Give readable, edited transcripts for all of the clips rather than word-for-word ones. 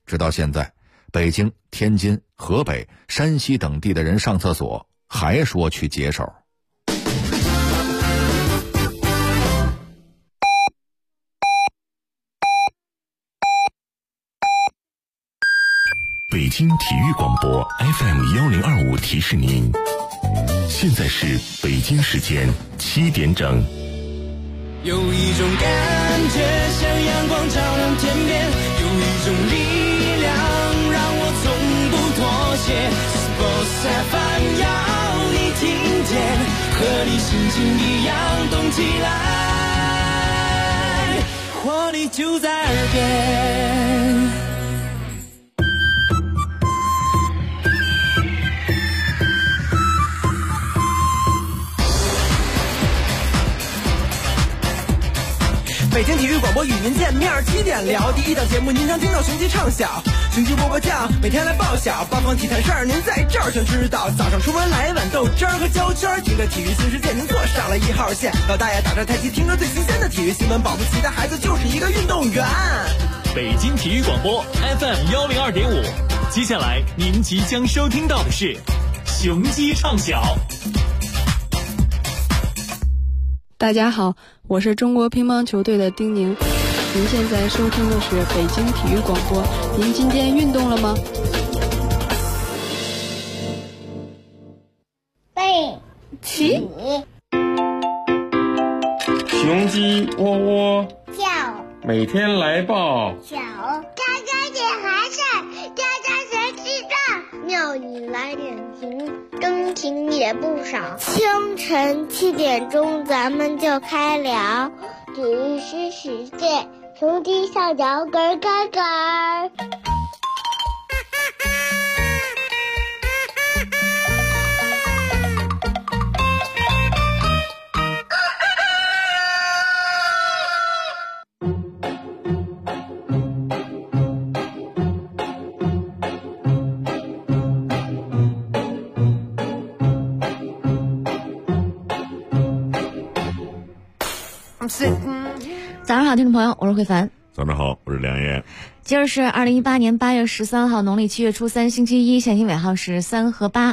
直到现在，北京、天津、河北、山西等地的人上厕所还说去解手。 北京体育广播 FM1025提示您，现在是北京时间7点整。 有一种感觉像阳光照亮天边，有一种力量让我从不妥协。Sports FM 要你听见，和你心情一样动起来，活力就在耳边。北京体育广播与您见面，7点聊。第一档节目您常听到雄鸡唱晓，雄鸡波波酱每天来报晓，八方体坛事儿您在这儿全知道。早上出门来碗豆汁儿和焦圈，听着体育新世界您坐上了1号线。老大爷打着太极，听着最新鲜的体育新闻，保不齐的孩子就是一个运动员。 北京体育广播 FM102.5，接下来您即将收听到的是雄鸡唱晓。 大家好，我是中国乒乓球队的丁宁。您现在收听的是北京体育广播。您今天运动了吗？ 背起， 雄鸡窝窝叫， 每天来报小，家家点孩子，家家谁知道？庙里来点情，真情也不少。清晨7点钟，咱们就开聊体育新世界，雄鸡上脚咯咯咯。 早上好，听众朋友，我是慧凡。 早上好，我是梁岩。 今儿是2018年8月13号，农历7月初3，星期一，现行尾号是3和8。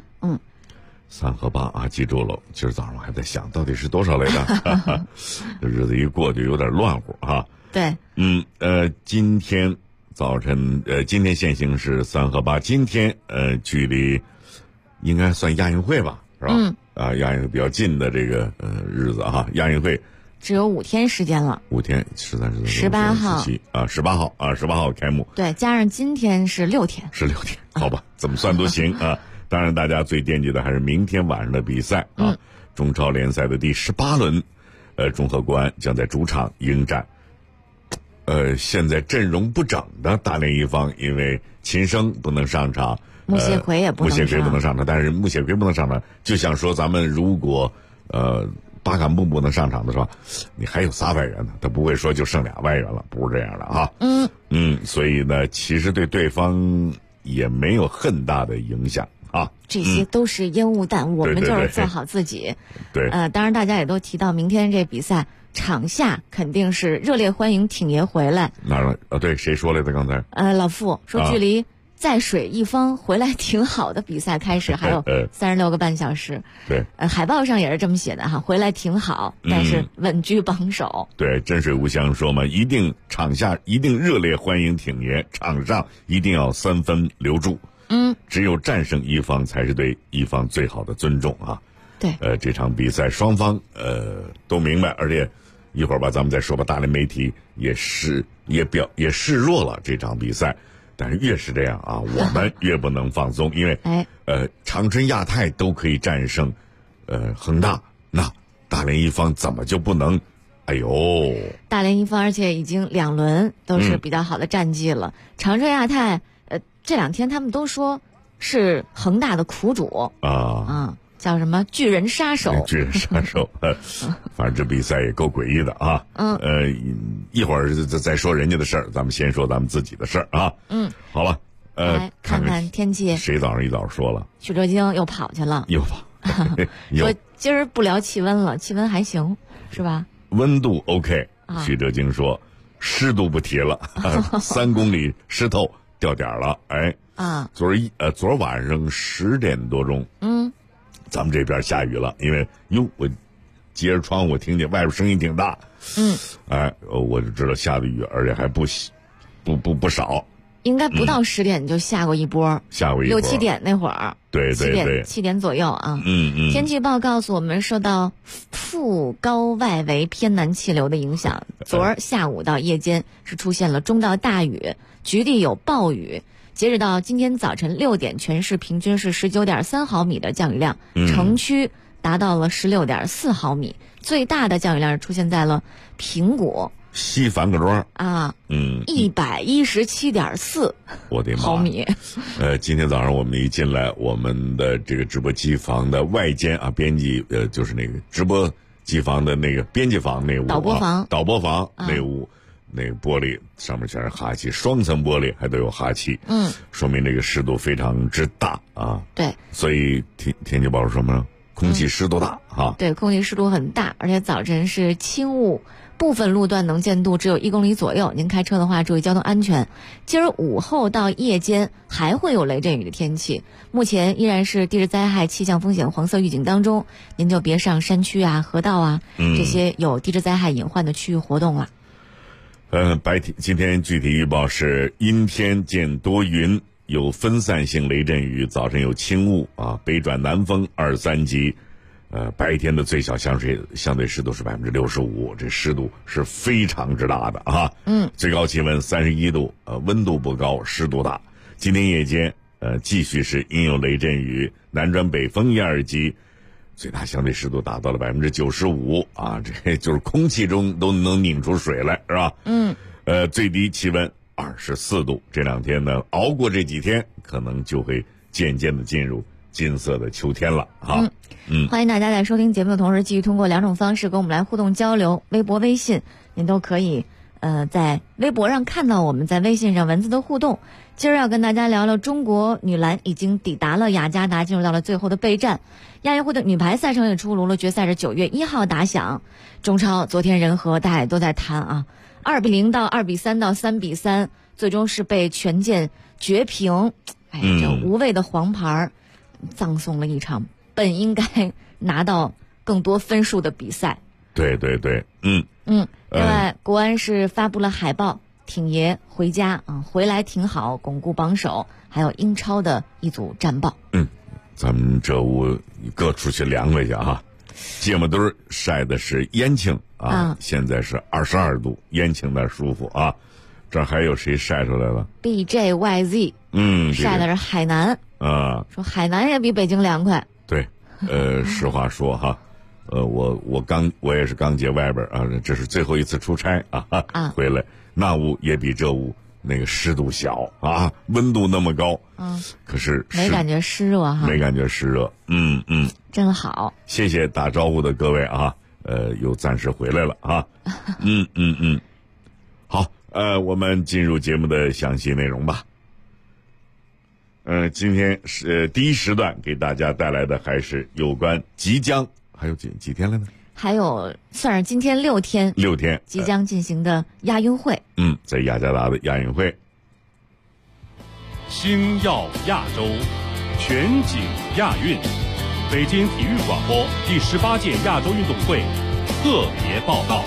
3和8啊，记住了。今儿早上我还在想，到底是多少来着？这日子一过就有点乱乎啊。 对， 今天早晨，今天现行是3和8。今天距离应该算亚运会吧，是吧？亚运会比较近的这个日子哈，亚运会只有5天时间了。 5天，13、14、 18号啊，18号开幕。 对，加上今天是6天。 是6天，好吧，怎么算都行啊。当然，大家最惦记的还是明天晚上的比赛啊，中超联赛的第18轮，中赫国安将在主场迎战。现在阵容不整的大连一方，因为秦升不能上场。 穆谢奎也不能上场，但是穆谢奎不能上场，就想说咱们如果巴坎布不能上场的时候，你还有3外援呢，他不会说就剩2外援了，不是这样的啊。所以呢，其实对对方也没有很大的影响啊。 这些都是烟雾弹，我们就是做好自己。 对， 当然大家也都提到明天这比赛场下肯定是热烈欢迎挺爷回来。 哪儿了？对，谁说来的刚才？ 老傅说距离在水一方回来挺好的比赛开始还有36个半小时。 对， 海报上也是这么写的哈，回来挺好，但是稳居榜首。 对，真水无香说嘛，场下一定热烈欢迎挺爷，场上一定要3分留住。只有战胜一方才是对一方最好的尊重啊。 对， 这场比赛双方都明白，而且一会儿吧咱们再说吧，大连媒体也示弱了这场比赛。但是越是这样啊，我们越不能放松，因为长春亚泰都可以战胜恒大，那大连一方怎么就不能？哎呦， 大连一方而且已经2轮都是比较好的战绩了。长春亚泰这2天他们都说是恒大的苦主叫什么巨人杀手？ 巨人杀手，反正这比赛也够诡异的啊。一会儿再说人家的事儿，咱们先说咱们自己的事儿啊。好了， 看看天气。 谁早上一早说了？ 许哲京又跑去了， 又跑。 说今儿不聊气温了，气温还行，是吧？ 温度 OK。许哲京说，湿度不提了，3公里湿透掉点了。昨儿晚上10点多钟，咱们这边下雨了，因为我揭着窗户，我听见外边声音挺大，我就知道下的雨，而且还不少。 应该不到10点就下过一波，6、7点那会儿， 对 ，7点左右啊。天气预报告诉我们，受到副高外围偏南气流的影响，昨儿下午到夜间是出现了中到大雨，局地有暴雨。截止到今天早晨6点，全市平均是19.3毫米的降雨量，城区达到了16.4毫米，最大的降雨量出现在了平谷。 西樊各庄 117.4 我的妈毫米。 今天早上我们一进来，我们的这个直播机房的外间编辑就是那个直播机房的那个编辑房那屋，导播房那屋，那个玻璃上面全是哈气，双层玻璃还都有哈气，说明这个湿度非常之大啊。 对， 所以天气报说什么？空气湿度大对，空气湿度很大，而且早晨是轻雾，部分路段能见度只有1公里左右，您开车的话注意交通安全。今儿午后到夜间还会有雷阵雨的天气，目前依然是地质灾害气象风险黄色预警当中，您就别上山区河道这些有地质灾害隐患的区域活动了。 今天具体预报是阴天见多云，有分散性雷阵雨，早晨有轻雾北转南风2、3级。白天的最小相对湿度是65%，这湿度是非常之大的最高气温31度，温度不高，湿度大。今天夜间继续是阴有雷阵雨，南转北风1、2级，最大相对湿度达到了95%这就是空气中都能拧出水来，是吧？最低气温24度。这2天呢，熬过这几天，可能就会渐渐的进入金色的秋天了欢迎大家在收听节目的同时，继续通过2种方式跟我们来互动交流，微博、微信，您都可以在微博上看到我们在微信上文字的互动。今儿要跟大家聊聊中国女篮已经抵达了雅加达，进入到了最后的备战。亚运会的女排赛程也出炉了，决赛是9月1号打响。中超昨天人和大家也都在谈2-0到2-3到3-3，最终是被权健绝平。这无谓的黄牌葬送了一场本应该拿到更多分数的比赛。 对， 另外国安是发布了海报，挺爷回家回来挺好，巩固榜首，还有英超的一组战报。 咱们这屋各出去量了一下芥末墩晒的是烟庆现在是22度，烟庆那舒服这还有谁晒出来了 ？BJYZ 晒的是海南说海南也比北京凉快。 对，实话说我也是刚结外边这是最后一次出差回来，那屋也比这屋那个湿度小温度那么高，可是没感觉湿热没感觉湿热， 真好。 谢谢打招呼的各位又暂时回来了好，我们进入节目的详细内容吧。今天是第一时段给大家带来的还是有关即将还有几天了呢？ 还有算是今天6天即将进行的亚运会。 在雅加达的亚运会。 星耀亚洲，全景亚运，北京体育广播第18届亚洲运动会特别报道。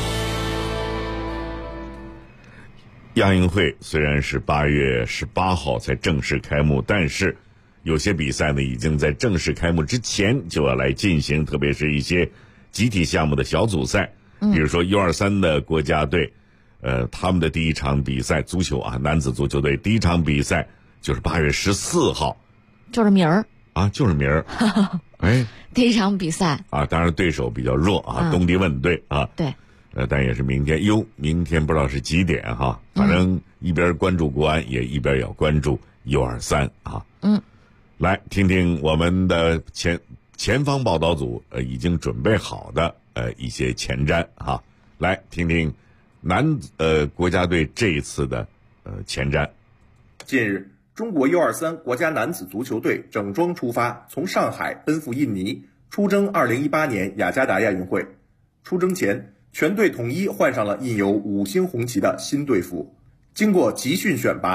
亚运会虽然是8月18号才正式开幕，但是有些比赛呢已经在正式开幕之前就要来进行，特别是一些集体项目的小组赛，比如说 U23 的国家队他们的第一场比赛足球男子足球队第一场比赛就是8月14号， 就是明儿就是明儿第一场比赛当然对手比较弱东帝汶队对， 但也是明天明天不知道是几点反正一边关注国安也一边要关注 U23 来听听我们的前方报道组已经准备好的一些前瞻来听听国家队这一次的前瞻。 近日，中国 U23 国家男子足球队整装出发，从上海奔赴印尼，出征2018年雅加达亚运会。出征前，全队统一换上了印有5星红旗的新队服。经过集训选拔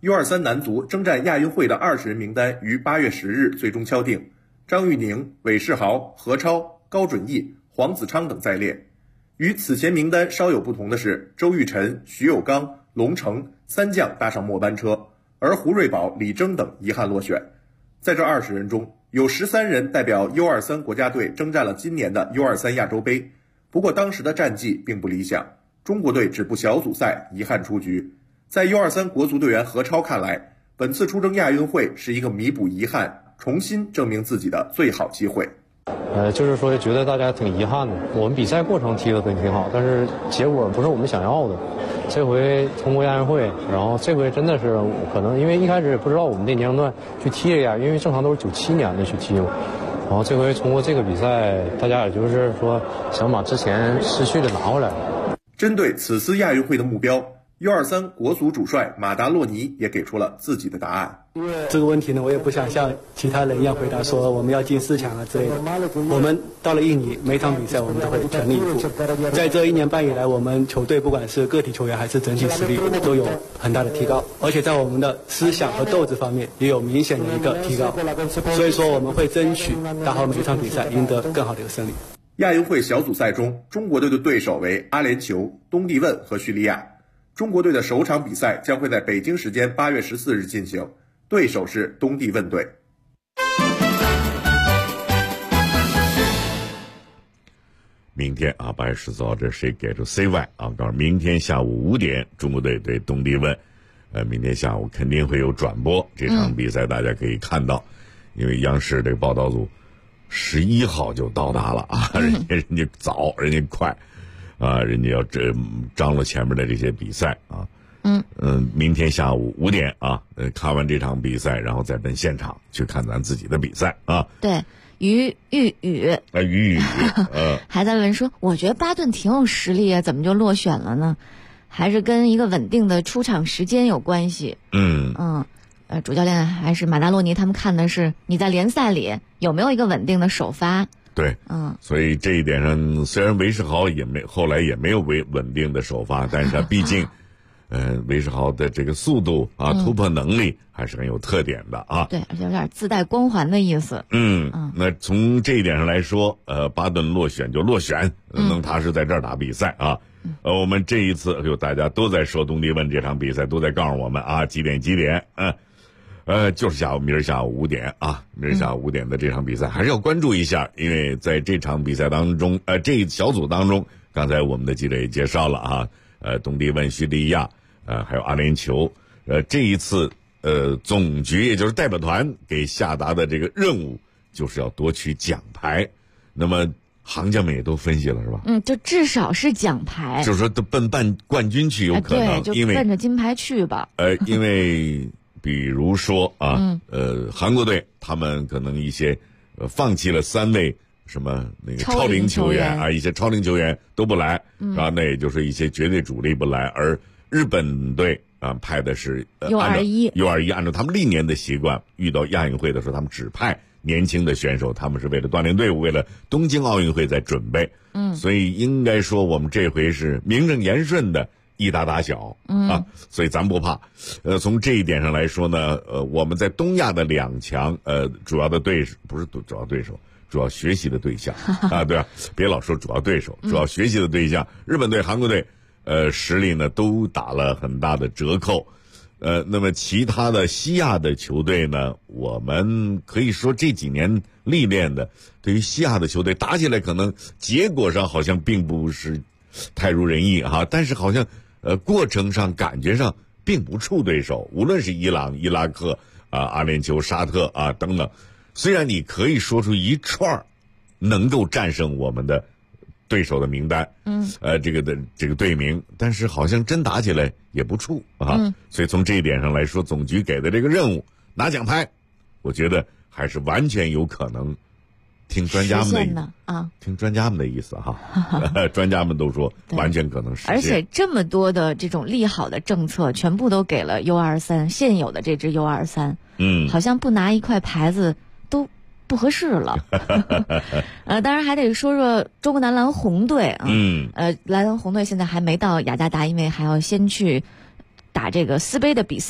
U23男足征战亚运会的20人名单于8月10日最终敲定，张玉宁、韦世豪、何超、高准翼、黄子昌等在列。与此前名单稍有不同的是，周玉晨、徐有刚、龙成三将搭上末班车，而胡瑞宝、李征等遗憾落选。在这20人中，有13人代表 U23 国家队征战了今年的 U23 亚洲杯，不过当时的战绩并不理想，中国队止步小组赛，遗憾出局。在 U23 国足队员何超看来，本次出征亚运会是一个弥补遗憾、重新证明自己的最好机会。 就是说觉得大家挺遗憾的，我们比赛过程踢得挺好，但是结果不是我们想要的。这回通过亚运会，然后这回真的是可能因为一开始也不知道我们那年龄段去踢这个，因为正常都是97年的去踢嘛。然后这回通过这个比赛，大家也就是说想把之前失去的拿回来。 针对此次亚运会的目标，U23 国足主帅马达洛尼也给出了自己的答案。 这个问题呢，我也不想像其他人一样回答说我们要进4强啊之类的。我们到了印尼，每场比赛我们都会全力以赴。在这1年半以来，我们球队不管是个体球员还是整体实力都有很大的提高，而且在我们的思想和斗志方面也有明显的一个提高。所以说我们会争取打好每一场比赛，赢得更好的一个胜利。 亚运会小组赛中，中国队的对手为阿联酋、东帝汶和叙利亚。中国队的首场比赛将会在北京时间8月14日进行，对手是东帝汶队。 明天啊，8月14号，这谁给出 CY 啊？告诉明天下午5点，中国队对东帝汶。明天下午肯定会有转播这场比赛，大家可以看到，因为央视这个报道组11号就到达了啊，人家早，人家快。人家要张罗前面的这些比赛啊，明天下午5点啊，看完这场比赛，然后再奔现场去看咱自己的比赛啊。 对，于玉宇，还在问说，我觉得巴顿挺有实力啊，怎么就落选了呢？还是跟一个稳定的出场时间有关系。主教练还是马达洛尼他们看的是你在联赛里有没有一个稳定的首发。 对，所以这一点上，虽然韦世豪后来也没有稳定的首发，但是他毕竟，韦世豪的这个速度啊，突破能力还是很有特点的啊。 对，而且有点自带光环的意思。 那从这一点上来说，巴顿落选就落选，能踏实在这儿打比赛啊。我们这一次大家都在说东帝汶这场比赛，都在告诉我们啊几点，就是明儿下午5点啊，明儿下午5点的这场比赛还是要关注一下，因为在这场比赛当中，这一小组当中，刚才我们的记者也介绍了啊，东帝汶、叙利亚，还有阿联酋，这一次总局也就是代表团给下达的这个任务，就是要夺取奖牌。那么行家们也都分析了是吧？ 就至少是奖牌， 就是说都奔冠军去有可能， 对，就奔着金牌去吧。 因为比如说啊，韩国队他们可能一些放弃了3位什么那个超龄球员啊，一些超龄球员都不来，然后那也就是一些绝对主力不来，而日本队啊派的是U21，按照他们历年的习惯，遇到亚运会的时候，他们只派年轻的选手，他们是为了锻炼队伍，为了东京奥运会在准备。所以应该说我们这回是名正言顺的一打打小啊，所以咱不怕。从这一点上来说呢，我们在东亚的2强，主要的对手不是主要对手，主要学习的对象啊，对吧？别老说主要对手，主要学习的对象，日本队、韩国队，实力呢都打了很大的折扣。那么其他的西亚的球队呢，我们可以说这几年历练的，对于西亚的球队打起来，可能结果上好像并不是太如人意哈，但是好像过程上感觉上并不怵对手，无论是伊朗、伊拉克啊、阿联酋、沙特啊等等，虽然你可以说出一串能够战胜我们的对手的名单，这个队名，但是好像真打起来也不怵啊。所以从这一点上来说，总局给的这个任务拿奖牌，我觉得还是完全有可能。听专家们的听专家们的意思哈，专家们都说完全可能实现。 而且这么多的这种利好的政策，全部都给了 U23 现有的这支 U23，好像不拿一块牌子都不合适了。当然还得说说中国男篮红队啊，篮红队现在还没到雅加达，因为还要先去打这个斯杯的比赛。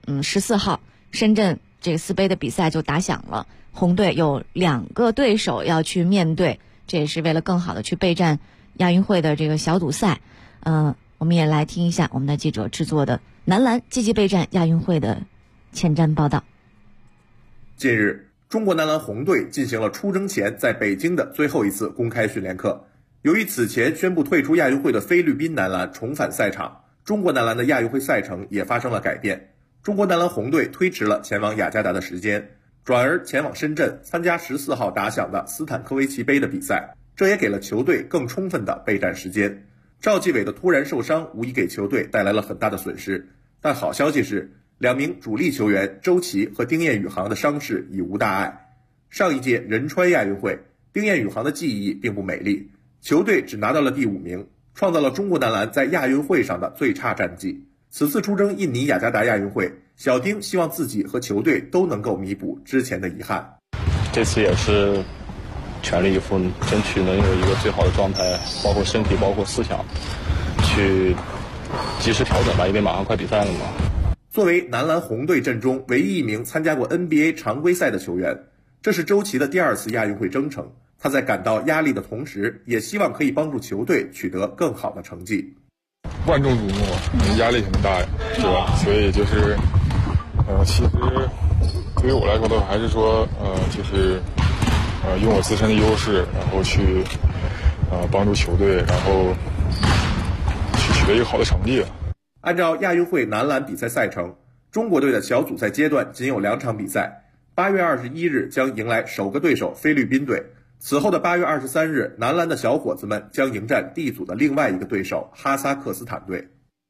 14号深圳这个4杯的比赛就打响了，红队有2个对手要去面对，这也是为了更好的去备战亚运会的这个小组赛。我们也来听一下我们的记者制作的男篮积极备战亚运会的前瞻报道。 近日，中国男篮红队进行了出征前在北京的最后一次公开训练课。由于此前宣布退出亚运会的菲律宾男篮重返赛场，中国男篮的亚运会赛程也发生了改变。中国男篮红队推迟了前往雅加达的时间，转而前往深圳参加14号打响的斯坦科维奇杯的比赛，这也给了球队更充分的备战时间。赵继伟的突然受伤无疑给球队带来了很大的损失，但好消息是2名主力球员周琦和丁彦雨航的伤势已无大碍。上一届仁川亚运会，丁彦雨航的技艺并不美丽，球队只拿到了第5名，创造了中国男篮在亚运会上的最差战绩。此次出征印尼雅加达亚运会，小丁希望自己和球队都能够弥补之前的遗憾。 这次也是全力以赴，争取能有一个最好的状态，包括身体，包括思想，去及时调整吧，因为马上快比赛了嘛。 作为男篮红队阵中唯一一名参加过 NBA 常规赛的球员，这是周琦的第2次亚运会征程。他在感到压力的同时，也希望可以帮助球队取得更好的成绩。 万众瞩目，压力很大呀，是吧？所以就是，其实对于我来说的话，还是说，就是用我自身的优势，然后去帮助球队，然后去取得一个好的成绩。 按照亚运会男篮比赛赛程，中国队的小组赛阶段仅有2场比赛。8月21日将迎来首个对手菲律宾队，此后的8月23日，男篮的小伙子们将迎战 D 组的另外一个对手哈萨克斯坦队。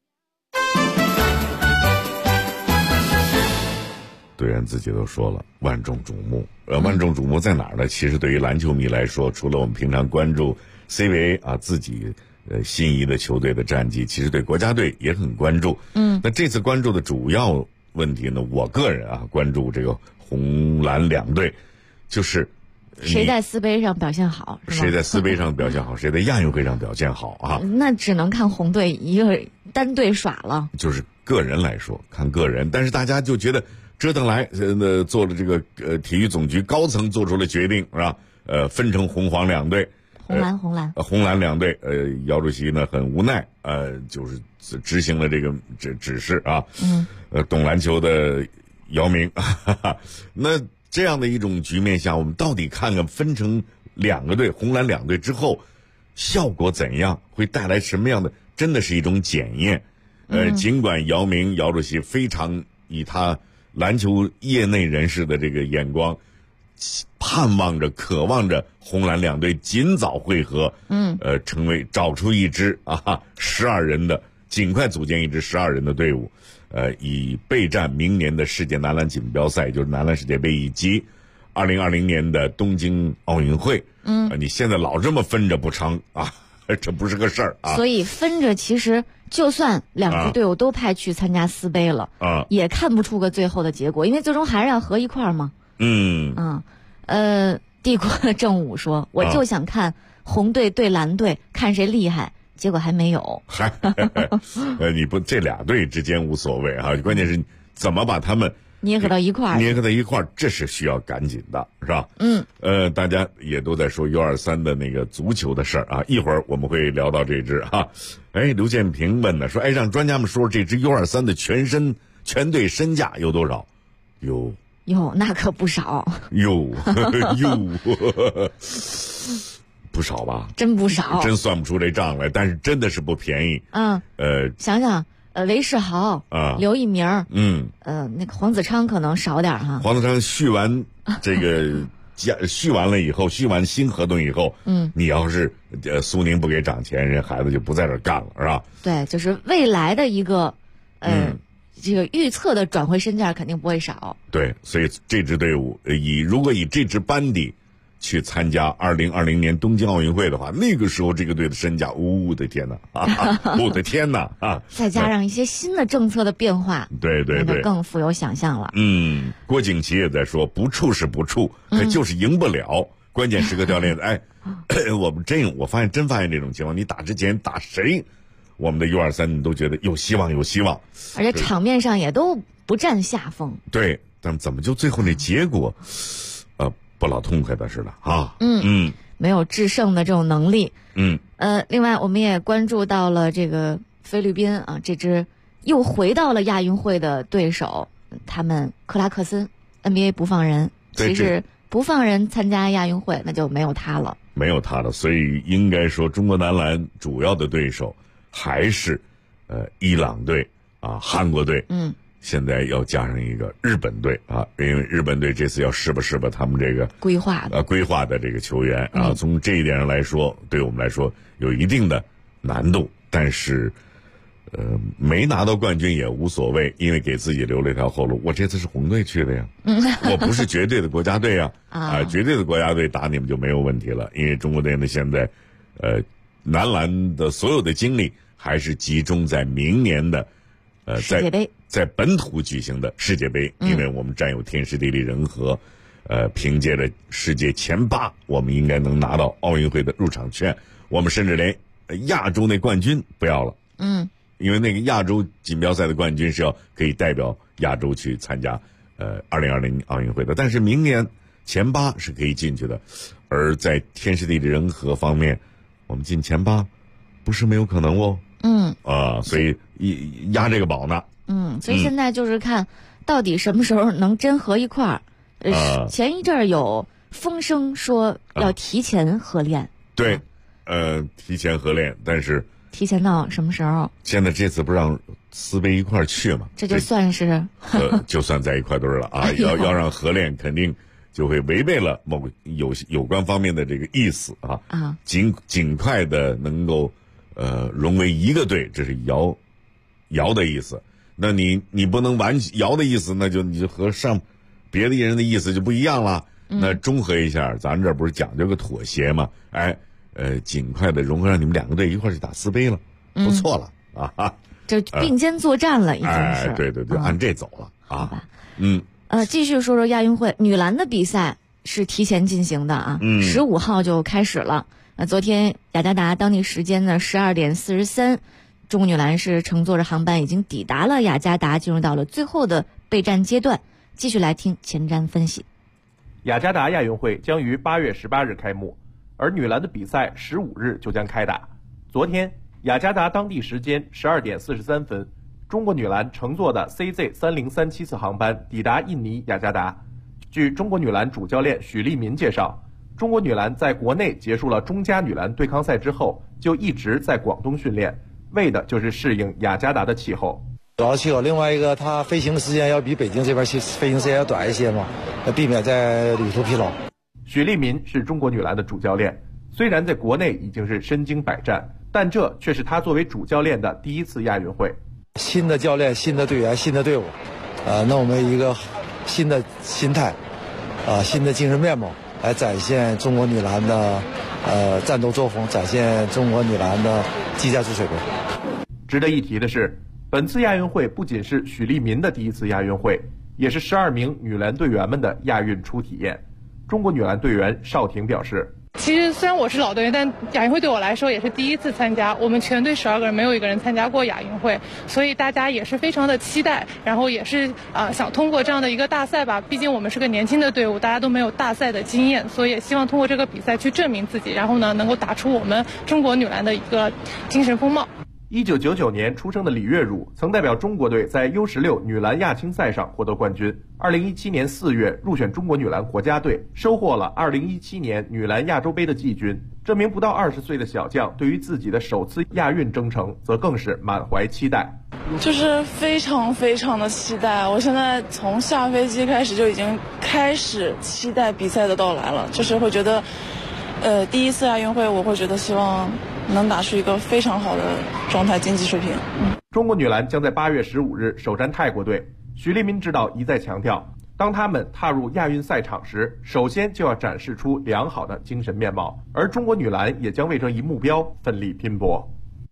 队员自己都说了，万众瞩目。万众瞩目在哪儿呢？其实对于篮球迷来说，除了我们平常关注 CBA 自己心仪的球队的战绩，其实对国家队也很关注。那这次关注的主要问题呢，我个人关注这个红蓝2队，就是谁在4杯上表现好，是吧？ 谁在4杯上表现好，谁在亚运会上表现好啊？ 那只能看红队一个单队耍了。 就是个人来说，看个人，但是大家就觉得折腾来，做了这个体育总局高层做出了决定，是吧？分成红黄2队。 红蓝2队， 姚主席呢很无奈，就是执行了这个指示啊。懂篮球的姚明，那这样的一种局面下，我们到底看看分成2个队，红蓝2队之后，效果怎样，会带来什么样的？真的是一种检验。尽管姚主席非常以他篮球业内人士的这个眼光，盼望着、渴望着红蓝2队尽早会合，成为找出一支12人的，尽快组建一支12人的队伍，以备战明年的世界男篮锦标赛，就是男篮世界杯以及2020年的东京奥运会。你现在老这么分着不成啊，这不是个事儿啊。 所以分着，其实就算2支队伍都派去参加4杯了，也看不出个最后的结果，因为最终还是要合一块儿嘛。帝国的正午说，我就想看红队对蓝队，看谁厉害，结果还没有。 你不这2队之间无所谓啊，关键是怎么把他们捏合到一块儿， 这是需要赶紧的，是吧？大家也都在说 U23 的那个足球的事儿啊，一会儿我们会聊到这支哈。刘建平问呢，说让专家们说这支 U23 的全队身价有多少？ 哟，那可不少。 不少吧？ 真不少， 真算不出这账来，但是真的是不便宜。 想想韦世豪刘一鸣那个黄子昌可能少点哈。 黄子昌续完这个续完了以后，续完新合同以后，你要是苏宁不给涨钱，人孩子就不在这干了，是吧？ 对，就是未来的一个这个预测的转会身价肯定不会少。 对，所以这支队伍如果以这支班底去参加2020年东京奥运会的话，那个时候这个队的身价，我的天哪我的天哪再加上一些新的政策的变化， 对， 更富有想象了。 郭景琦也在说，不怵是不怵，就是赢不了。关键时刻掉链子。我发现这种情况，你打之前打谁，我们的 U23 你都觉得有希望， 而且场面上也都不占下风。 对，但怎么就最后那结果，不老痛快的似的啊？ 没有制胜的这种能力。另外我们也关注到了这个菲律宾啊，这支又回到了亚运会的对手，他们克拉克森 NBA 不放人，其实不放人参加亚运会，那就没有他了。 没有他了，所以应该说中国男篮主要的对手还是伊朗队啊、韩国队。现在要加上一个日本队啊，因为日本队这次要试吧他们这个规划的这个球员啊，从这一点上来说，对我们来说有一定的难度，但是没拿到冠军也无所谓，因为给自己留了一条后路。我这次是红队去的呀，我不是绝对的国家队呀，绝对的国家队打你们就没有问题了，因为中国队呢现在男篮的所有的精力还是集中在明年的世界杯， 在本土举行的世界杯，因为我们占有天时地利人和，凭借着世界前8，我们应该能拿到奥运会的入场券。我们甚至连亚洲那冠军不要了，因为那个亚洲锦标赛的冠军是要可以代表亚洲去参加2020奥运会的，但是明年前8是可以进去的。而在天时地利人和方面，我们进前8不是没有可能哦。所以压这个宝呢。 所以现在就是看到底什么时候能真合一块儿。前一阵儿有风声说要提前合练。 对，提前合练，但是提前到什么时候？ 现在这次不让4杯一块儿去嘛？ 这就算是就算在一块堆了啊！要让合练，肯定就会违背了某个有关方面的这个意思啊。尽快的能够融为一个队，这是姚的意思。那你不能姚的意思，那你就和上别的人的意思就不一样了。那中和一下，咱这不是讲究个妥协吗？尽快的融合，让你们2个队一块去打4杯了，不错了啊！ 就并肩作战了，已经是。 对，按这走了啊。 继续说说亚运会女篮的比赛是提前进行的啊，15号就开始了。昨天雅加达当地时间呢12点43，中国女篮是乘坐着航班已经抵达了雅加达，进入到了最后的备战阶段。继续来听前瞻分析。 雅加达亚运会将于8月18日开幕，而女篮的比赛15日就将开打。昨天，雅加达当地时间12点43分，中国女篮乘坐的 CZ3037 次航班抵达印尼雅加达。据中国女篮主教练许利民介绍，中国女篮在国内结束了中加女篮对抗赛之后，就一直在广东训练，为的就是适应雅加达的气候。 主要气候，另外一个它飞行时间要比北京这边飞行时间要短一些嘛，避免在旅途疲劳。 许利民是中国女篮的主教练，虽然在国内已经是身经百战，但这却是他作为主教练的第一次亚运会。 新的教练、新的队员、新的队伍，那我们一个新的心态，新的精神面貌，来展现中国女篮的战斗作风，展现中国女篮的技战术水平。 值得一提的是，本次亚运会不仅是许利民的第一次亚运会，也是12名女篮队员们的亚运初体验。中国女篮队员邵婷表示， 其实虽然我是老队员，但亚运会对我来说也是第一次参加。我们全队12个人没有一个人参加过亚运会，所以大家也是非常的期待，然后也是想通过这样的一个大赛吧，毕竟我们是个年轻的队伍，大家都没有大赛的经验，所以也希望通过这个比赛去证明自己，然后呢能够打出我们中国女篮的一个精神风貌。 1999年出生的李月汝曾代表中国队在 U16 女篮亚青赛上获得冠军。2017年4月入选中国女篮国家队，收获了2017年女篮亚洲杯的季军。这名不到20岁的小将对于自己的首次亚运征程则更是满怀期待。 就是非常非常的期待，我现在从下飞机开始就已经开始期待比赛的到来了，就是会觉得第一次亚运会我会觉得希望能打出一个非常好的状态，竞技水平。 中国女篮将在8月15日首战泰国队。许利民指导一再强调，当他们踏入亚运赛场时，首先就要展示出良好的精神面貌，而中国女篮也将为这一目标奋力拼搏。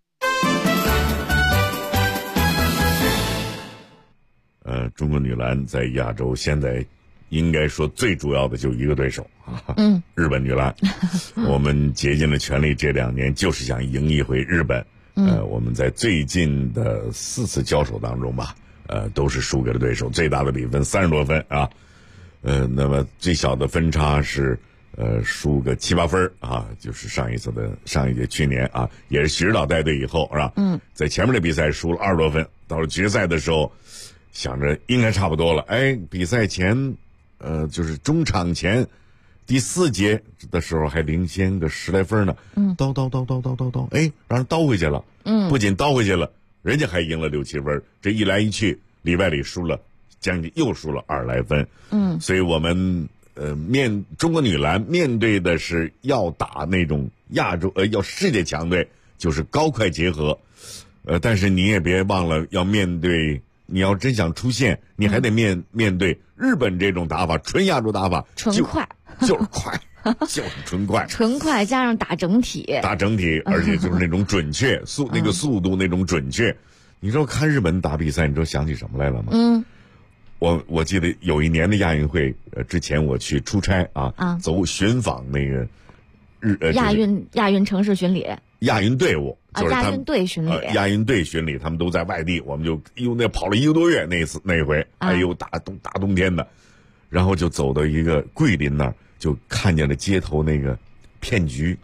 中国女篮在亚洲现在应该说最主要的就一个对手日本女篮。我们竭尽了全力，这2年就是想赢一回日本。我们在最近的4次交手当中吧， 都是输给了对手，最大的比分30多分啊。那么最小的分差是输个7、8分啊，就是上一届去年啊，也是许指导带队以后是吧？在前面的比赛输了20多分，到了决赛的时候，想着应该差不多了。比赛前就是中场前第4节的时候还领先个10来分呢。倒，让人倒回去了。不仅倒回去了，人家还赢了6、7分。这一来一去，里外里输了将近又输了20来分。所以我们中国女篮面对的是要打那种要世界强队，就是高快结合。但是你也别忘了要面对，你要真想出线，你还得面对日本这种打法，纯亚洲打法， 纯快， 就是快，就是纯快， 纯快加上打整体， 而且就是那种准确那个速度那种准确。你知道看日本打比赛，你知道想起什么来了吗？我记得有一年的亚运会，之前我去出差走寻访那个亚运城市巡礼， 亚运队伍就是亚运队巡礼， 亚运队巡礼，他们都在外地，我们就那跑了1个多月，那回大冬天的，然后就走到一个桂林那儿，就看见了街头那个骗局。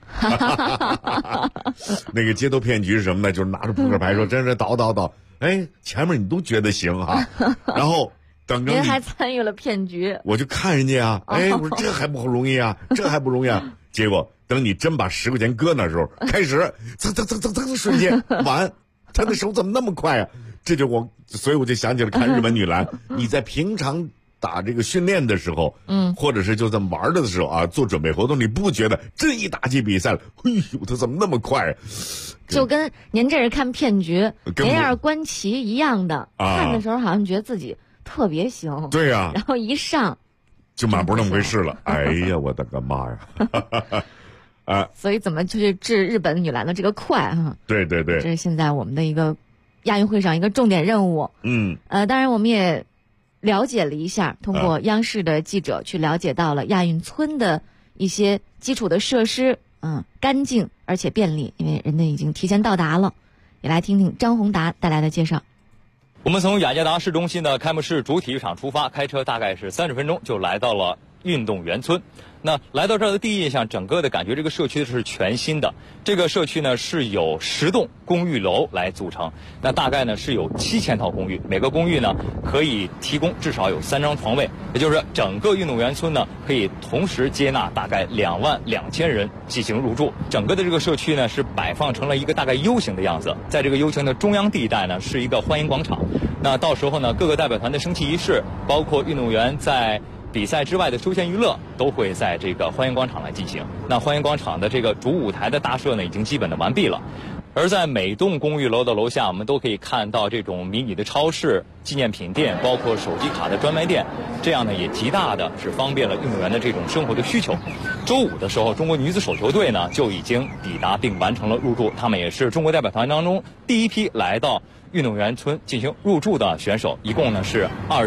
那个街头骗局是什么呢？就是拿着扑克牌说真是倒，前面你都觉得行然后等着你， 您还参与了骗局， 我就看人家我说这还不容易啊，结果等你真把10块钱搁那时候，开始噌瞬间完，他的手怎么那么快啊？所以我就想起了看日本女篮，你在平常打这个训练的时候，或者是就这么玩的时候做准备活动，你不觉得这一打起比赛了，他怎么那么快？ 就跟您这是看骗局，您要是观棋一样的，看的时候好像觉得自己特别行， 对呀， 然后一上就满不是那么回事了。哎呀，我的个妈呀！ 所以怎么去治日本女篮的这个快对， 这是现在我们的一个亚运会上一个重点任务。当然我们也了解了一下，通过央视的记者去了解到了亚运村的一些基础的设施，干净而且便利，因为人家已经提前到达了。也来听听张宏达带来的介绍。 我们从雅加达市中心的开幕式主体育场出发，开车大概是30分钟就来到了运动员村。那来到这儿的第一印象，整个的感觉这个社区是全新的。这个社区呢是有10栋公寓楼来组成，那大概呢是有7000套公寓，每个公寓呢可以提供至少有3张床位，也就是整个运动员村呢可以同时接纳大概22000人进行入住。整个的这个社区呢是摆放成了一个大概 U 型的样子，在这个 U 型的中央地带呢是一个欢迎广场。那到时候呢各个代表团的升旗仪式，包括运动员在比赛之外的休闲娱乐都会在这个欢迎广场来进行。那欢迎广场的这个主舞台的搭设呢已经基本的完毕了。而在每栋公寓楼的楼下，我们都可以看到这种迷你的超市、纪念品店，包括手机卡的专卖店，这样呢也极大的是方便了运动员的这种生活的需求。周五的时候，中国女子手球队呢就已经抵达并完成了入住，他们也是中国代表团当中第一批来到运动员村进行入住的选手，一共呢是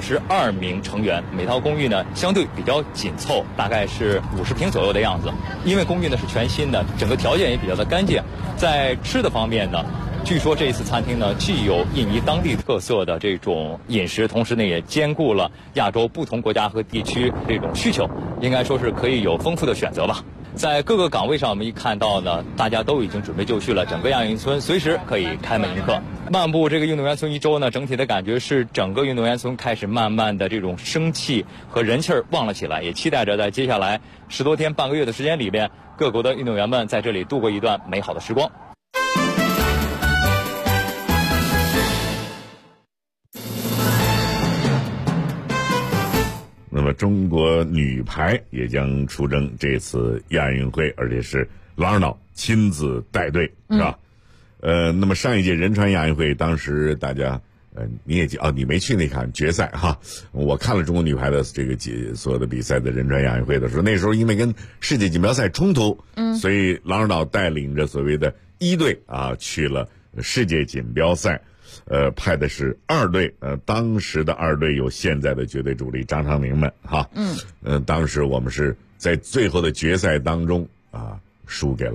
22名成员，每套公寓呢相对比较紧凑，大概是50平左右的样子。因为公寓呢是全新的，整个条件也比较的干净。在吃的方面呢，据说这一次餐厅呢既有印尼当地特色的这种饮食，同时呢也兼顾了亚洲不同国家和地区这种需求，应该说是可以有丰富的选择吧。在各个岗位上，我们一看到呢，大家都已经准备就绪了，整个亚运村随时可以开门迎客。漫步这个运动员村一周呢，整体的感觉是整个运动员村开始慢慢的这种生气和人气儿旺了起来，也期待着在接下来10多天半个月的时间里边，各国的运动员们在这里度过一段美好的时光。 那么中国女排也将出征这次亚运会，而且是郎尔岛亲自带队，是吧？那么上一届仁川亚运会，当时大家你也你没去那场决赛哈，我看了中国女排的这个所有的比赛的仁川亚运会的时候，那时候因为跟世界锦标赛冲突，所以郎尔岛带领着所谓的1队去了世界锦标赛。派的是2队，当时的2队有现在的绝对主力张常宁们哈，当时我们是在最后的决赛当中输给了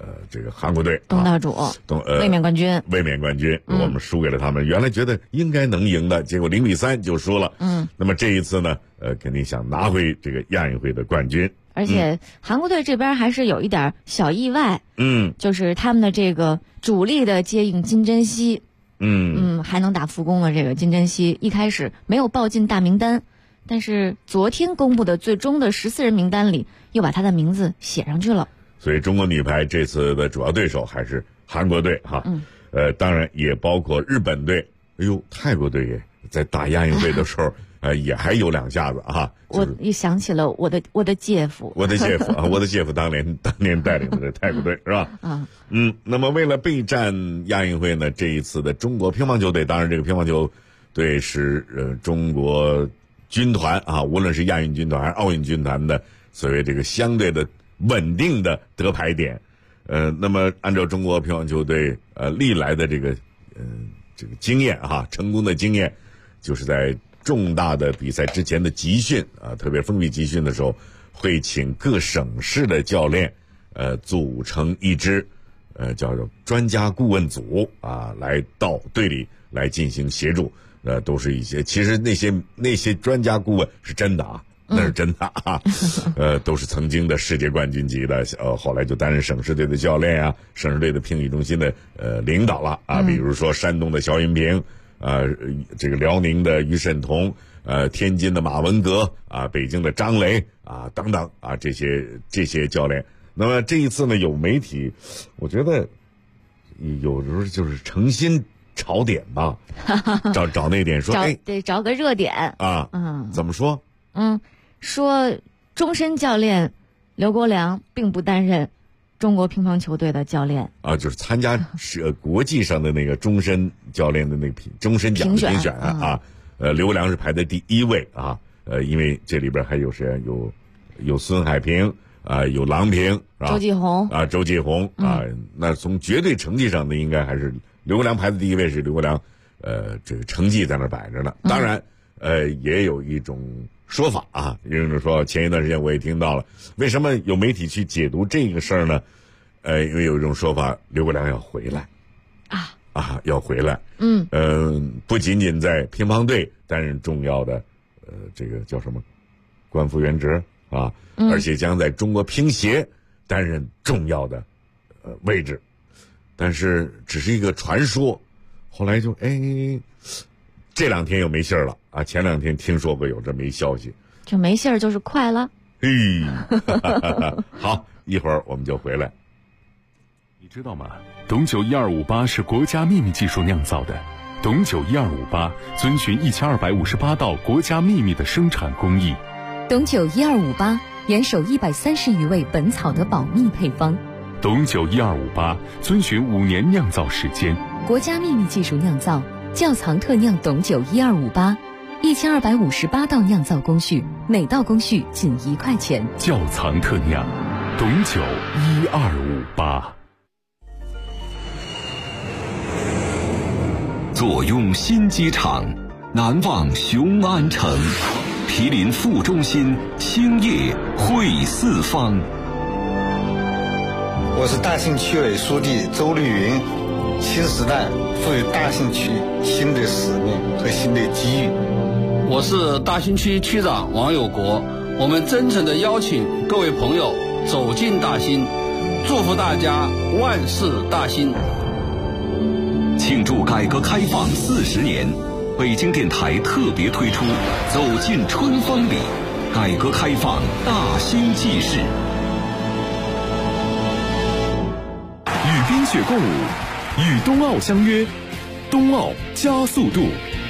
这个韩国队东道主，卫冕冠军，我们输给了他们。原来觉得应该能赢的，结果0-3就输了。那么这一次呢，肯定想拿回这个亚运会的冠军。 而且韩国队这边还是有一点小意外，就是他们的这个主力的接应金珍熙，还能打副攻的这个金珍熙，一开始没有报进大名单，但是昨天公布的最终的14人名单里，又把他的名字写上去了。 所以中国女排这次的主要对手还是韩国队哈，当然也包括日本队。哎呦，泰国队也在打亚运会的时候。也还有2下子啊！ 我一想起了我的姐夫， 我的姐夫当年带领的泰国队是吧？那么为了备战亚运会呢，这一次的中国乒乓球队，当然这个乒乓球队是中国军团啊，无论是亚运军团还是奥运军团的所谓这个相对的稳定的得牌点。那么按照中国乒乓球队历来的这个经验啊，成功的经验，就是在重大的比赛之前的集训啊，特别封闭集训的时候，会请各省市的教练，组成一支，叫做专家顾问组啊，来到队里来进行协助。都是一些，其实那些专家顾问是真的啊，那是真的啊，都是曾经的世界冠军级的，后来就担任省市队的教练啊，省市队的评语中心的领导了啊，比如说山东的肖云平。这个辽宁的于沈彤，天津的马文革啊，北京的张雷啊，等等啊，这些教练。那么这一次呢，有媒体，我觉得有时候就是诚心炒点吧，找那点说， 得找个热点啊，怎么说？ 说终身教练刘国梁并不担任中国乒乓球队的教练啊，就是参加国际上的那个终身教练的那个终身奖的评选啊，刘国梁是排在第1位啊，因为这里边还有谁？有孙海平啊，有郎平， 周继红啊，那从绝对成绩上呢，应该还是刘国梁排在第1位，是刘国梁，这个成绩在那摆着呢。当然，也有一种说法啊，有人说前一段时间我也听到了，为什么有媒体去解读这个事儿呢？因为有一种说法，刘国梁要回来，要回来，不仅仅在乒乓队担任重要的，这个叫什么，官复原职啊，而且将在中国乒协担任重要的位置，但是只是一个传说，后来就这2天又没信儿了啊！前2天听说过有这么一消息， 这没信儿就是快了。 好，一会儿我们就回来。 你知道吗？董酒1258是国家秘密技术酿造的，董酒1258遵循1258道国家秘密的生产工艺。 董酒1258严守130余味本草的保密配方。 董酒1258遵循5年酿造时间， 国家秘密技术酿造。窖藏特酿董酒1258，1258道酿造工序，每道工序仅1块钱。 窖藏特酿董酒1258。 坐拥新机场，难忘雄安城，毗邻副中心，兴业汇四方。 我是大兴区委书记周绿云。新时代赋予大兴区新的使命和新的机遇。 我是大兴区区长王有国，我们真诚地邀请各位朋友走进大兴，祝福大家万事大兴。 庆祝改革开放40年，北京电台特别推出《走进春风里》，改革开放大兴纪事。 与冰雪共舞，与冬奥相约，冬奥加速度。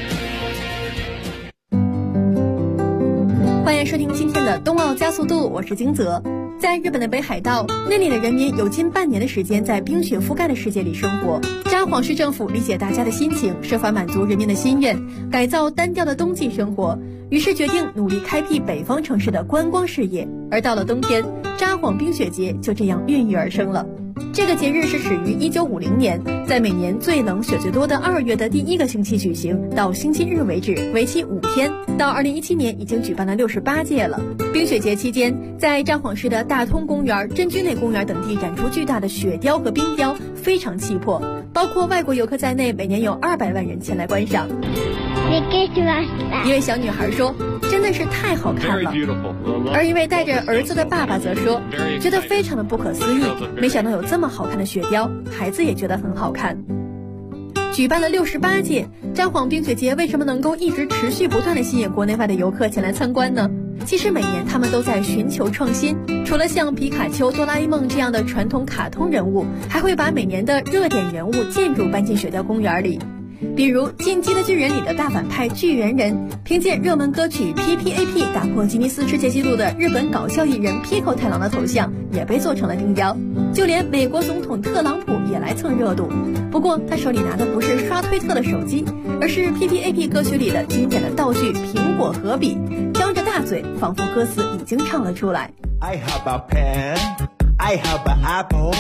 欢迎收听今天的冬奥加速度，我是金泽。在日本的北海道，那里的人民有近半年的时间在冰雪覆盖的世界里生活。札幌市政府理解大家的心情，设法满足人民的心愿，改造单调的冬季生活，于是决定努力开辟北方城市的观光事业。而到了冬天，札幌冰雪节就这样孕育而生了。 这个节日是始于1950年，在每年最冷雪最多的2月的第1个星期举行，到星期日为止，为期5天。到2017年已经举办了68届了。冰雪节期间，在札幌市的大通公园、真居内公园等地展出巨大的雪雕和冰雕，非常气魄，包括外国游客在内，每年有200万人前来观赏。一位小女孩说：“真的是太好看了。”而一位带着儿子的爸爸则说：“觉得非常的不可思议，没想到有这么好看的雪雕，孩子也觉得很好看。”举办了68届札幌冰雪节，为什么能够一直持续不断的吸引国内外的游客前来参观呢？其实每年他们都在寻求创新，除了像皮卡丘、哆啦 A 梦这样的传统卡通人物，还会把每年的热点人物建筑搬进雪雕公园里。比如《进击的巨人》里的大反派巨人人，凭借热门歌曲 PPAP 打破吉尼斯世界纪录的日本搞笑艺人 Pico 太郎的头像也被做成了钉雕，就连美国总统特朗普也来蹭热度。不过他手里拿的不是刷推特的手机，而是 PPAP 歌曲里的经典的道具苹果和笔，张着大嘴，仿佛歌词已经唱了出来。 I have a pen, I have an apple,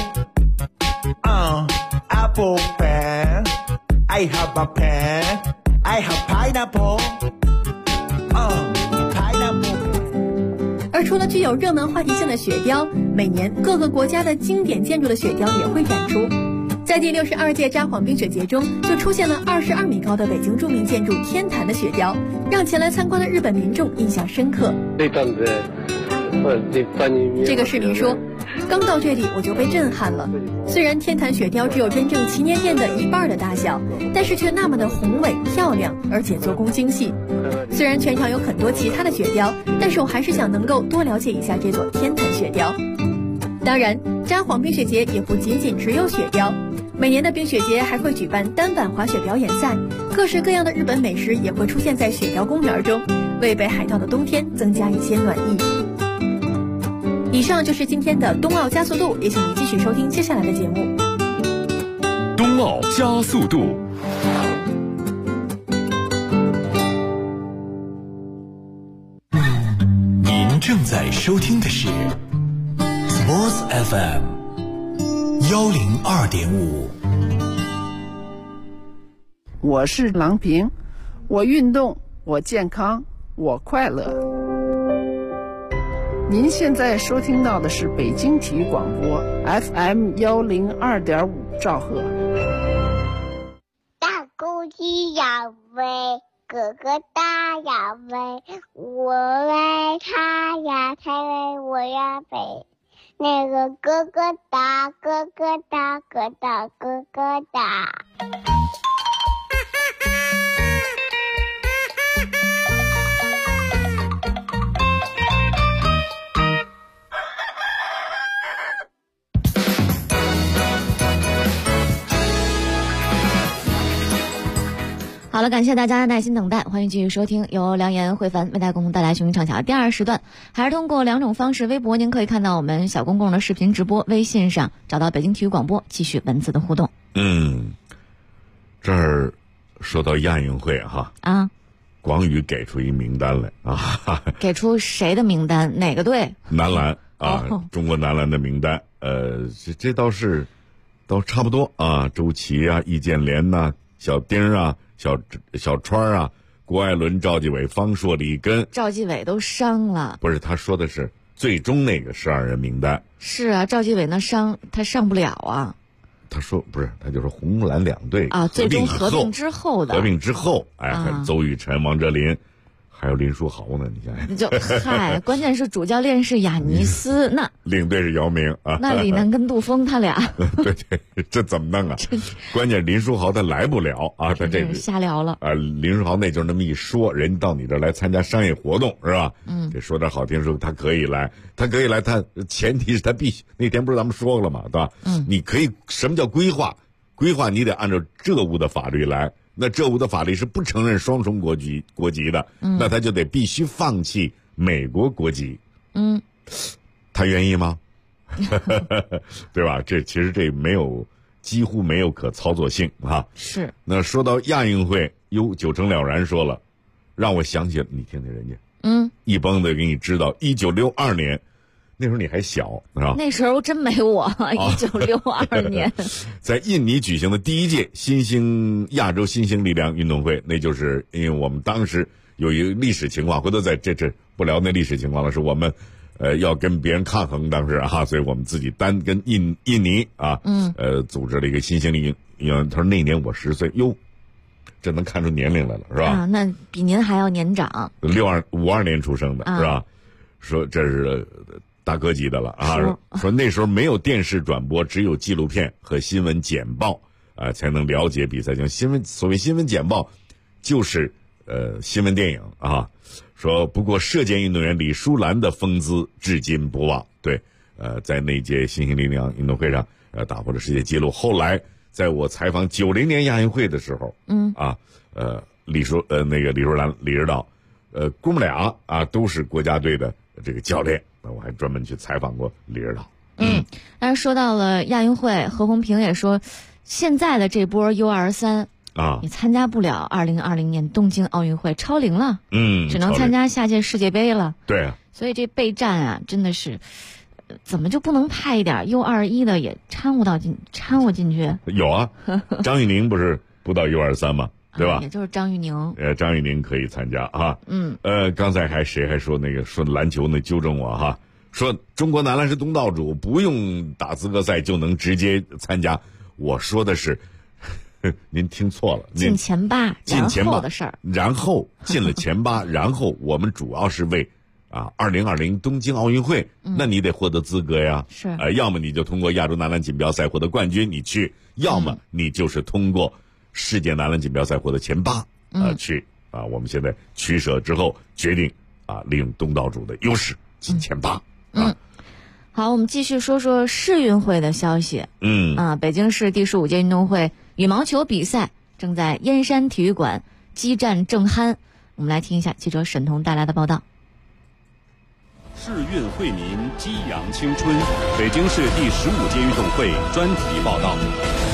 apple pen.I have a pen, I have pineapple, pineapple. 而除了具有热门话题性的雪雕，每年各个国家的经典建筑的雪雕也会展出。在第62届札幌冰雪节中，就出现了22米高的北京著名建筑天坛的雪雕，让前来参观的日本民众印象深刻。这个市民说，刚到这里我就被震撼了。虽然天坛雪雕只有真正祈年殿的1半的大小，但是却那么的宏伟漂亮，而且做工精细。虽然全场有很多其他的雪雕，但是我还是想能够多了解一下这座天坛雪雕。当然，札幌冰雪节也不仅仅只有雪雕，每年的冰雪节还会举办单板滑雪表演赛，各式各样的日本美食也会出现在雪雕公园中，为北海道的冬天增加一些暖意。以上就是今天的冬奥加速度，也请你继续收听接下来的节目。 冬奥加速度。 您正在收听的是 Sports FM 102.5。 我是郎平，我运动，我健康，我快乐。您现在收听到的是北京体育广播 FM 102.5兆赫。 大公鸡要飞，哥哥大要飞，我为他呀，他为我呀飞。那个哥哥大，哥哥大，哥大哥哥大。 好了，感谢大家的耐心等待，欢迎继续收听由梁岩、慧凡为大家共同带来雄鹰畅想第2时段，还是通过2种方式，微博您可以看到我们小公共的视频直播，微信上找到北京体育广播，继续文字的互动。 这儿说到亚运会哈啊， 广宇给出一名单来啊， 给出谁的名单？哪个队？ 男篮啊，中国男篮的名单，这倒差不多啊，周琦啊，易建联呐，小丁啊。小川啊，郭艾伦、赵继伟、方硕、李根。 赵继伟都伤了。 不是，他说的是最终那个12人名单。 是啊，赵继伟那伤他上不了啊。 他说不是，他就说红蓝两队啊，最终合并之后的。 合并之后，哎，邹雨辰、王哲林。还有林书豪呢，你想想， 就嗨，关键是主教练是亚尼斯，那领队是姚明啊， 那李楠跟杜峰他俩， 对，这怎么弄啊？关键林书豪他来不了啊，他这瞎聊了啊。林书豪那就是那么一说，人到你这儿来参加商业活动是吧？这说点好听说他可以来，他前提是他必须那天不是咱们说了嘛，对吧？你可以什么叫规划？规划你得按照浙乌的法律来。那浙乌的法律是不承认双重国籍的，那他就得必须放弃美国国籍。他愿意吗？对吧？这其实几乎没有可操作性啊。 是。 那说到亚运会，九成了然说了，让我想起了，你听听人家，一帮子给你知道，1962年那时候你还小是吧？ 那时候真没我，1962年， 在印尼举行的第一届亚洲新兴力量运动会，那就是因为我们当时有一个历史情况，回头在这不聊那历史情况了，是我们要跟别人抗衡，当时所以我们自己单跟印尼组织了一个新兴力量。他说那年我10岁，哟，这能看出年龄来了，是吧？ 啊，那比您还要年长。 52年出生的，是吧？说这是大哥级的了说那时候没有电视转播，只有纪录片和新闻简报才能了解比赛。所谓新闻简报，就是新闻电影说不过射箭运动员李淑兰的风姿至今不忘。对，在那届新兴力量运动会上打破了世界纪录。后来在我采访90年亚运会的时候，李淑兰李指导，姑母俩都是国家队的这个教练。我还专门去采访过李指导。 但是说到了亚运会，何鸿平也说，现在的这波 U23也参加不了2020年东京奥运会，超龄了，只能参加下届世界杯了。 对啊， 所以这备战真的是，怎么就不能派一点 U21的也掺和进去？ 有啊，张玉宁不是不到 U23 吗？对吧？ 也就是张玉宁。 张玉宁可以参加刚才谁还说说篮球纠正我说中国男篮是东道主，不用打资格赛就能直接参加。我说的是，您听错了， 进前8， 进前8 的事儿， 然后进了前8，然后我们主要是为2020东京奥运会，那你得获得资格呀。 是要么你就通过亚洲男篮锦标赛获得冠军，你去；要么你就是通过世界男篮锦标赛获得前8，去我们现在取舍之后决定利用东道主的优势进前8。 好，我们继续说说世运会的消息。北京市第15届运动会羽毛球比赛正在燕山体育馆激战正酣。我们来听一下记者沈彤带来的报道。 世运惠民，激扬青春。北京市第15届运动会专题报道。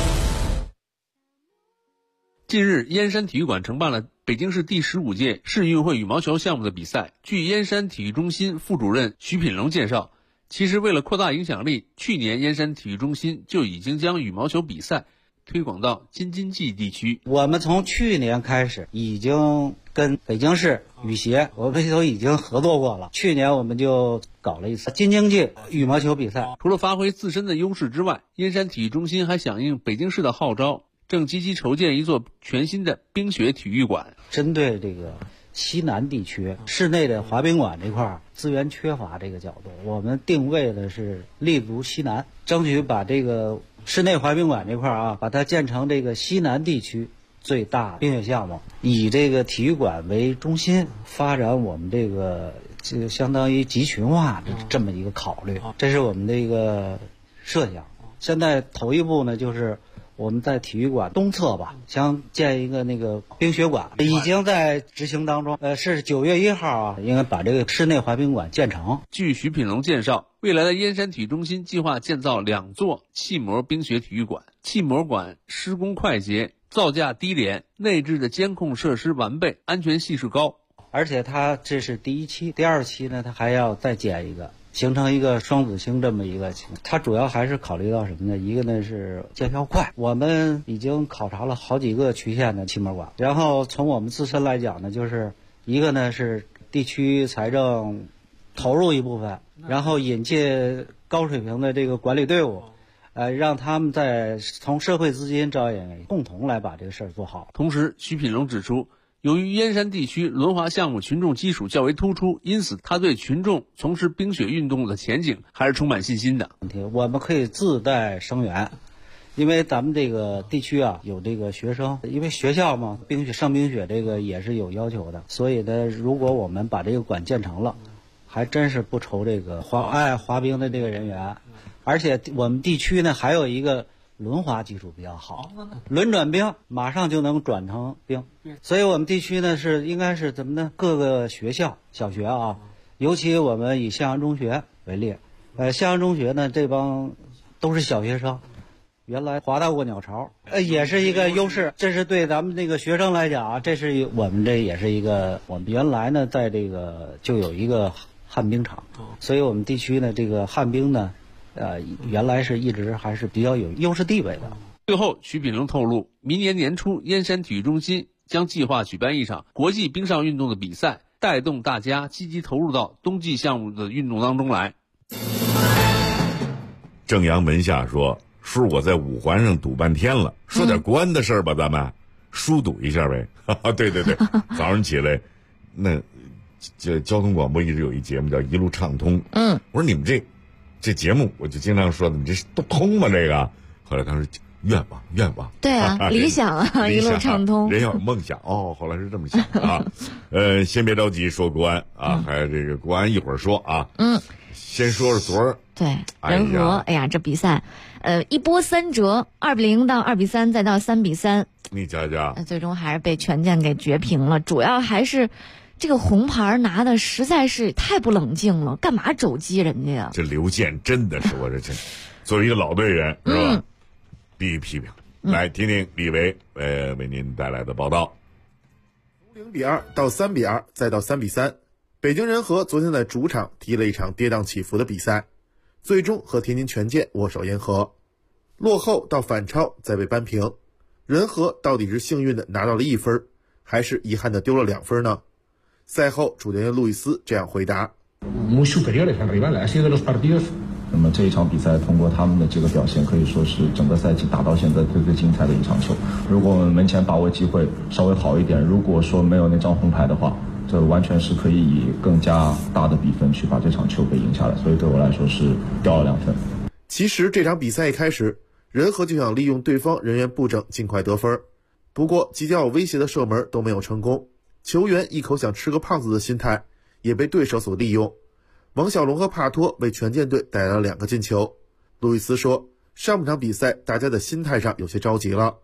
近日，燕山体育馆承办了北京市第15届世运会羽毛球项目的比赛。据燕山体育中心副主任徐品龙介绍，其实为了扩大影响力，去年燕山体育中心就已经将羽毛球比赛推广到京津冀地区。 我们从去年开始已经跟北京市羽协我们都已经合作过了。去年我们就搞了一次京津冀羽毛球比赛。 除了发挥自身的优势之外，燕山体育中心还响应北京市的号召，正积极筹建一座全新的冰雪体育馆。 针对这个西南地区室内的滑冰馆这块资源缺乏这个角度，我们定位的是立足西南，争取把这个室内滑冰馆这块把它建成这个西南地区最大冰雪项目，以这个体育馆为中心发展我们这个相当于集群化的这么一个考虑，这是我们的一个设想。现在头一步呢，就是我们在体育馆东侧想建一个那个冰雪馆，已经在执行当中。是9月1号应该把这个室内滑冰馆建成。 据徐品龙介绍，未来的燕山体育中心计划建造2座气模冰雪体育馆。气模馆施工快捷，造价低廉，内置的监控设施完备，安全系数高。 而且它这是第1期，第2期呢，它还要再建一个，形成一个双子星这么一个情况。它主要还是考虑到什么呢？一个呢是见效快，我们已经考察了好几个区县的气模馆，然后从我们自身来讲呢，就是一个呢是地区财政投入一部分，然后引进高水平的这个管理队伍，让他们在从社会资金招引，共同来把这个事儿做好。 同时，徐品龙指出，由于燕山地区轮滑项目群众基础较为突出，因此他对群众从事冰雪运动的前景还是充满信心的。 我们可以自带生源，因为咱们这个地区有这个学生，因为学校嘛，上冰雪这个也是有要求的，所以呢，如果我们把这个馆建成了，还真是不愁这个滑冰的这个人员。而且我们地区呢还有一个轮滑基础比较好，轮转冰马上就能转成冰，所以我们地区呢应该是怎么呢？各个学校小学尤其我们以向阳中学为例，向阳中学呢这帮都是小学生，原来滑到过鸟巢，也是一个优势。这是对咱们这个学生来讲这是我们这也是一个，我们原来呢在这个就有一个旱冰场，所以我们地区呢这个旱冰呢，原来是一直还是比较有优势地位的。 最后，徐品龙透露，明年年初燕山体育中心将计划举办一场国际冰上运动的比赛，带动大家积极投入到冬季项目的运动当中来。 正阳门下说，叔我在五环上堵半天了，说点国安的事儿吧，咱们疏堵一下呗。对对对，早上起来那这交通广播一直有一节目叫一路畅通，我说你们这节目我就经常说的，你这都通吗？这个后来他说愿望， 对啊，理想啊，一路畅通， 人要有梦想哦。后来是这么想的啊。先别着急说国安啊，还有这个国安一会儿说啊。先说说昨儿对人和，哎呀，这比赛，一波三折，2-0到2-3，再到3-3。 你瞧瞧， 最终还是被权健给绝平了。主要还是这个红牌拿的实在是太不冷静了，干嘛肘击人家呀？ 这刘健真的是我这作为一个老队员是吧？必须批评。来听听李维为您带来的报道。 从0-2到3-2，再到3-3，北京人和昨天在主场踢了一场跌宕起伏的比赛，最终和天津权健握手言和，落后到反超再被扳平。人和到底是幸运的拿到了1分，还是遗憾的丢了2分呢？赛后主教练路易斯这样回答。 那么这一场比赛通过他们的这个表现，可以说是整个赛季打到现在最精彩的一场球。如果我们门前把握机会稍微好一点，如果说没有那张红牌的话，这完全是可以以更加大的比分去把这场球给赢下来，所以对我来说是掉了2分。 其实这场比赛一开始，人和就想利用对方人员布阵尽快得分，不过即将有威胁的射门都没有成功，球员一口想吃个胖子的心态也被对手所利用。王小龙和帕托为权健队带来了2个进球。路易斯说，上半场比赛大家的心态上有些着急了。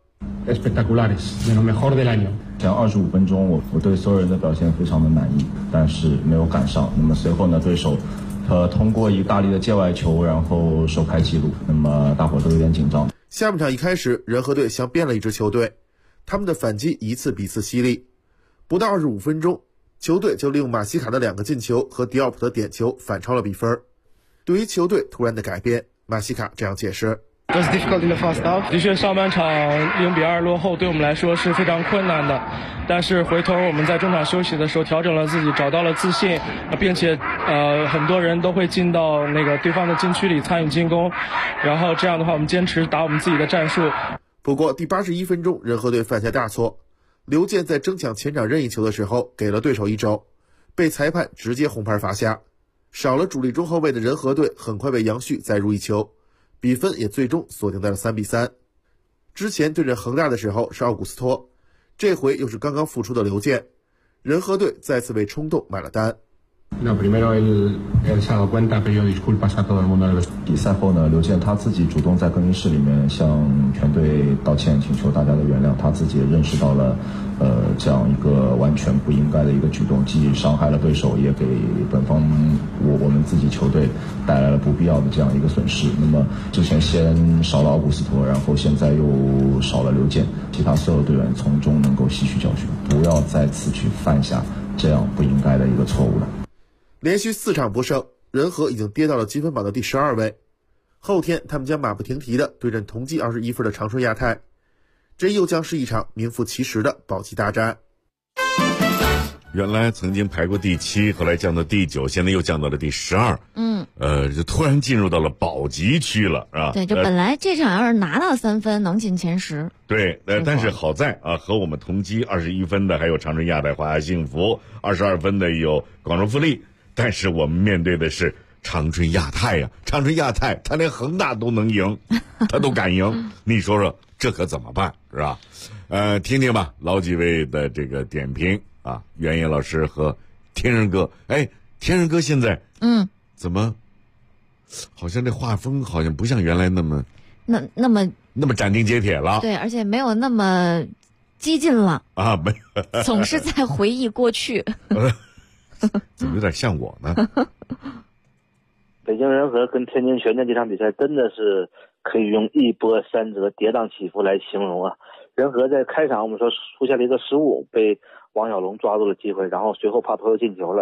前25分钟我对所有人的表现非常的满意，但是没有赶上。那么随后呢，对手通过意大利的界外球然后首开纪录，那么大伙都有点紧张。 下半场一开始，人和队像变了一支球队，他们的反击一次比一次犀利，不到25分钟，球队就利用马西卡的2个进球和迪奥普的点球反超了比分。对于球队突然的改变，马西卡这样解释。 的确，上半场0-2落后对我们来说是非常困难的，但是回头我们在中场休息的时候调整了自己，找到了自信，并且很多人都会进到那个对方的禁区里参与进攻，然后这样的话我们坚持打我们自己的战术。 不过第81分钟，人和队犯下大错，刘健在争抢前场任意球的时候给了对手一肘，被裁判直接红牌罚下。少了主力中后卫的人和队很快被杨旭再入一球，比分也最终锁定在了3-3。之前对阵恒大的时候是奥古斯托，这回又是刚刚复出的刘健，人和队再次为冲动买了单。 比赛后呢，刘健他自己主动在更衣室里面向全队道歉，请求大家的原谅。他自己也认识到了这样一个完全不应该的一个举动，既伤害了对手，也给本方我们自己球队带来了不必要的这样一个损失。那么之前先少了奥古斯托，然后现在又少了刘健，其他所有队员从中能够吸取教训，不要再次去犯下这样不应该的一个错误了。 连续4场不胜，人和已经跌到了积分榜的第12位。后天他们将马不停蹄地对阵同积21分的长春亚泰，这又将是一场名副其实的保级大战。 原来曾经排过第7，后来降到第9，现在又降到了第12。就突然进入到了保级区了，是吧？ 对，就本来这场要是拿到3分，能进前10。 对，但是好在啊，和我们同积21分的还有长春亚泰、华夏幸福，22分的有广州富力。但是我们面对的是长春亚泰呀，长春亚泰他连恒大都能赢，他都敢赢，你说说这可怎么办，是吧？听听吧，老几位的这个点评啊，袁野老师和天人哥。天人哥现在怎么好像这画风好像不像原来那么斩钉截铁了？ 对，而且没有那么激进了啊，没总是在回忆过去。 怎么有点像我呢？ 北京人和跟天津权健这场比赛真的是可以用一波三折、跌宕起伏来形容啊！人和在开场我们说出现了一个失误，被王小龙抓住了机会，然后随后帕托又进球了。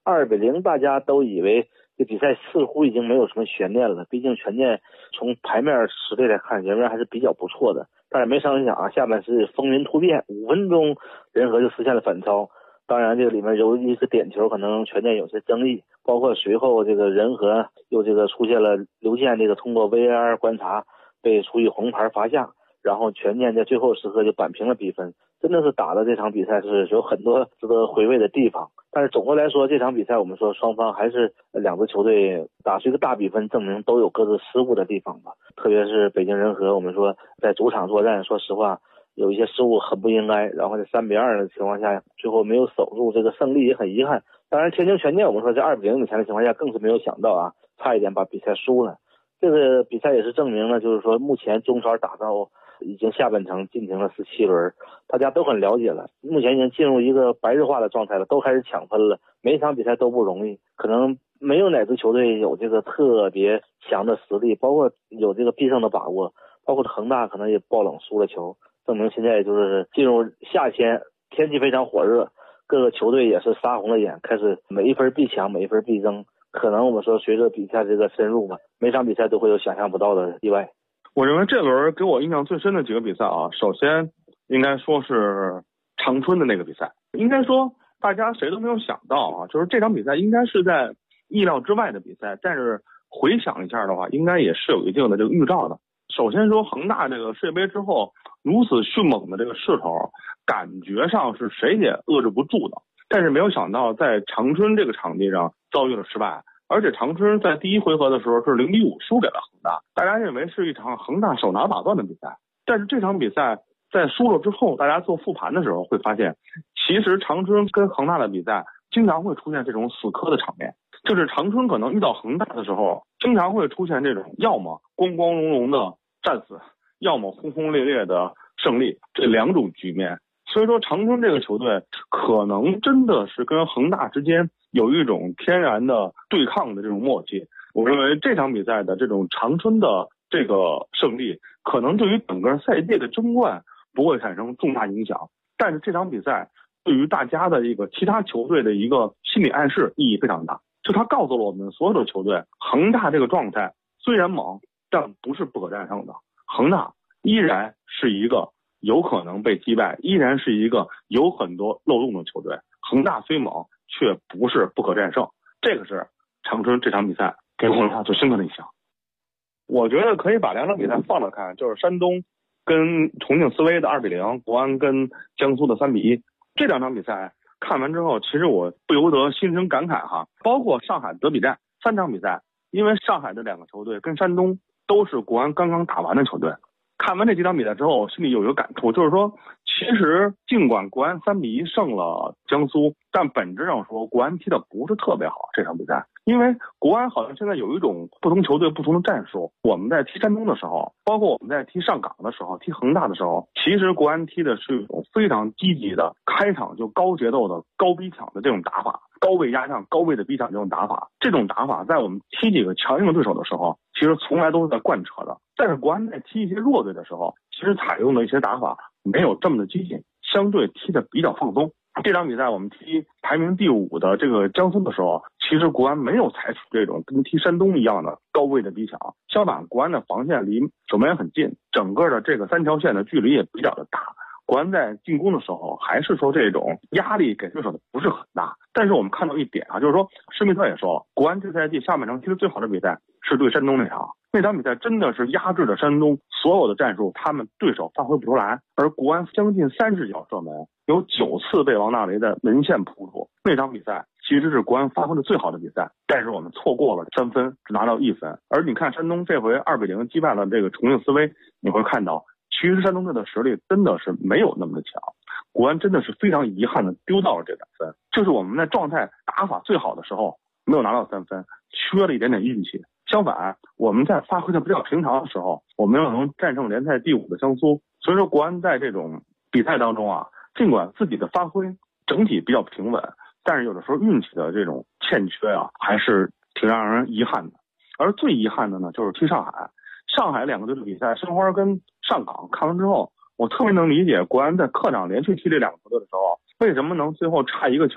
2-0，大家都以为这比赛似乎已经没有什么悬念了，毕竟权健从牌面实力来看，人员还是比较不错的。但是没成想啊，下半时风云突变，5分钟人和就实现了反超。当然，这个里面由于一个点球，可能权健有些争议，包括随后这个人和又这个出现了刘健这个通过 VAR 观察被处以红牌罚下，然后权健在最后时刻就扳平了比分。真的是打的这场比赛是有很多值得回味的地方。但是总的来说，这场比赛我们说双方还是两支球队打出一个大比分，证明都有各自失误的地方吧。特别是北京人和，我们说在主场作战，说实话有一些失误很不应该，然后在3-2的情况下，最后没有守住这个胜利，也很遗憾。当然，天津权健我们说在2-0领先的情况下，更是没有想到啊，差一点把比赛输了。这个比赛也是证明了，就是说目前中超打到已经下半程进行了17轮，大家都很了解了，目前已经进入一个白热化的状态了，都开始抢分了，每一场比赛都不容易，可能没有哪支球队有这个特别强的实力，包括有这个必胜的把握，包括恒大可能也爆冷输了球，证明现在就是进入夏天，天气非常火热，各个球队也是杀红了眼，开始每一分必抢，每一分必争。可能我们说随着比赛这个深入吧，每场比赛都会有想象不到的意外。 我认为这轮给我印象最深的几个比赛啊，首先应该说是长春的那个比赛，应该说大家谁都没有想到啊，就是这场比赛应该是在意料之外的比赛，但是回想一下的话，应该也是有一定的这个预兆的。首先说恒大这个世界杯之后如此迅猛的这个势头，感觉上是谁也遏制不住的，但是没有想到在长春这个场地上遭遇了失败，而且长春在第一回合的时候是0-5输给了恒大，大家认为是一场恒大手拿把攥的比赛。但是这场比赛在输了之后，大家做复盘的时候会发现，其实长春跟恒大的比赛经常会出现这种死磕的场面，就是长春可能遇到恒大的时候，经常会出现这种要么光光荣荣的战死，要么轰轰烈烈的胜利，这两种局面。所以说长春这个球队可能真的是跟恒大之间有一种天然的对抗的这种默契。我认为这场比赛的这种长春的这个胜利，可能对于整个赛季的争冠不会产生重大影响，但是这场比赛对于大家的一个其他球队的一个心理暗示意义非常大。就他告诉了我们所有的球队，恒大这个状态虽然猛，但不是不可战胜的。恒大依然是一个有可能被击败，依然是一个有很多漏洞的球队。恒大虽猛，却不是不可战胜。这个是长春这场比赛给我留下最深刻的印象。我觉得可以把两场比赛放着看，就是山东跟重庆斯威的2-0，国安跟江苏的3-1。这两场比赛看完之后，其实我不由得心生感慨哈。包括上海德比战3场比赛，因为上海的两个球队跟山东都是国安刚刚打完的球队。看完这几场比赛之后，心里有一个感触，就是说其实尽管国安3-1胜了江苏，但本质上说国安踢的不是特别好这场比赛。因为国安好像现在有一种不同球队不同的战术，我们在踢山东的时候，包括我们在踢上港的时候，踢恒大的时候，其实国安踢的是一种非常积极的开场就高节奏的高逼抢的这种打法，高位压上高位的逼抢这种打法。这种打法在我们踢几个强硬的对手的时候，其实从来都是在贯彻的。但是国安在踢一些弱队的时候，其实采用的一些打法没有这么的激进，相对踢的比较放松。这场比赛我们踢排名第5的这个江苏的时候，其实国安没有采取这种跟踢山东一样的高位的逼抢，相反国安的防线离守门员很近，整个的这个3条线的距离也比较的大。国安在进攻的时候还是说这种压力给对手的不是很大。但是我们看到一点啊，就是说施密特也说了，国安这赛季下半程踢的最好的比赛是对山东那场比赛真的是压制了山东所有的战术，他们对手发挥不出来，而国安将近30脚射门，有9次被王大雷的门线扑住。那场比赛其实是国安发挥的最好的比赛，但是我们错过了3分，只拿到1分。而你看山东这回2-0击败了这个重庆斯威，你会看到其实山东队的实力真的是没有那么的强，国安真的是非常遗憾的丢到了这2分，就是我们在状态打法最好的时候没有拿到3分，缺了一点点运气。相反，我们在发挥的比较平常的时候，我们又能战胜联赛第5的江苏。所以说国安在这种比赛当中啊，尽管自己的发挥整体比较平稳，但是有的时候运气的这种欠缺啊，还是挺让人遗憾的。而最遗憾的呢，就是踢上海两个队的比赛，申花跟上港看完之后，我特别能理解国安在客场连续踢这两个球队的时候，为什么能最后差1个球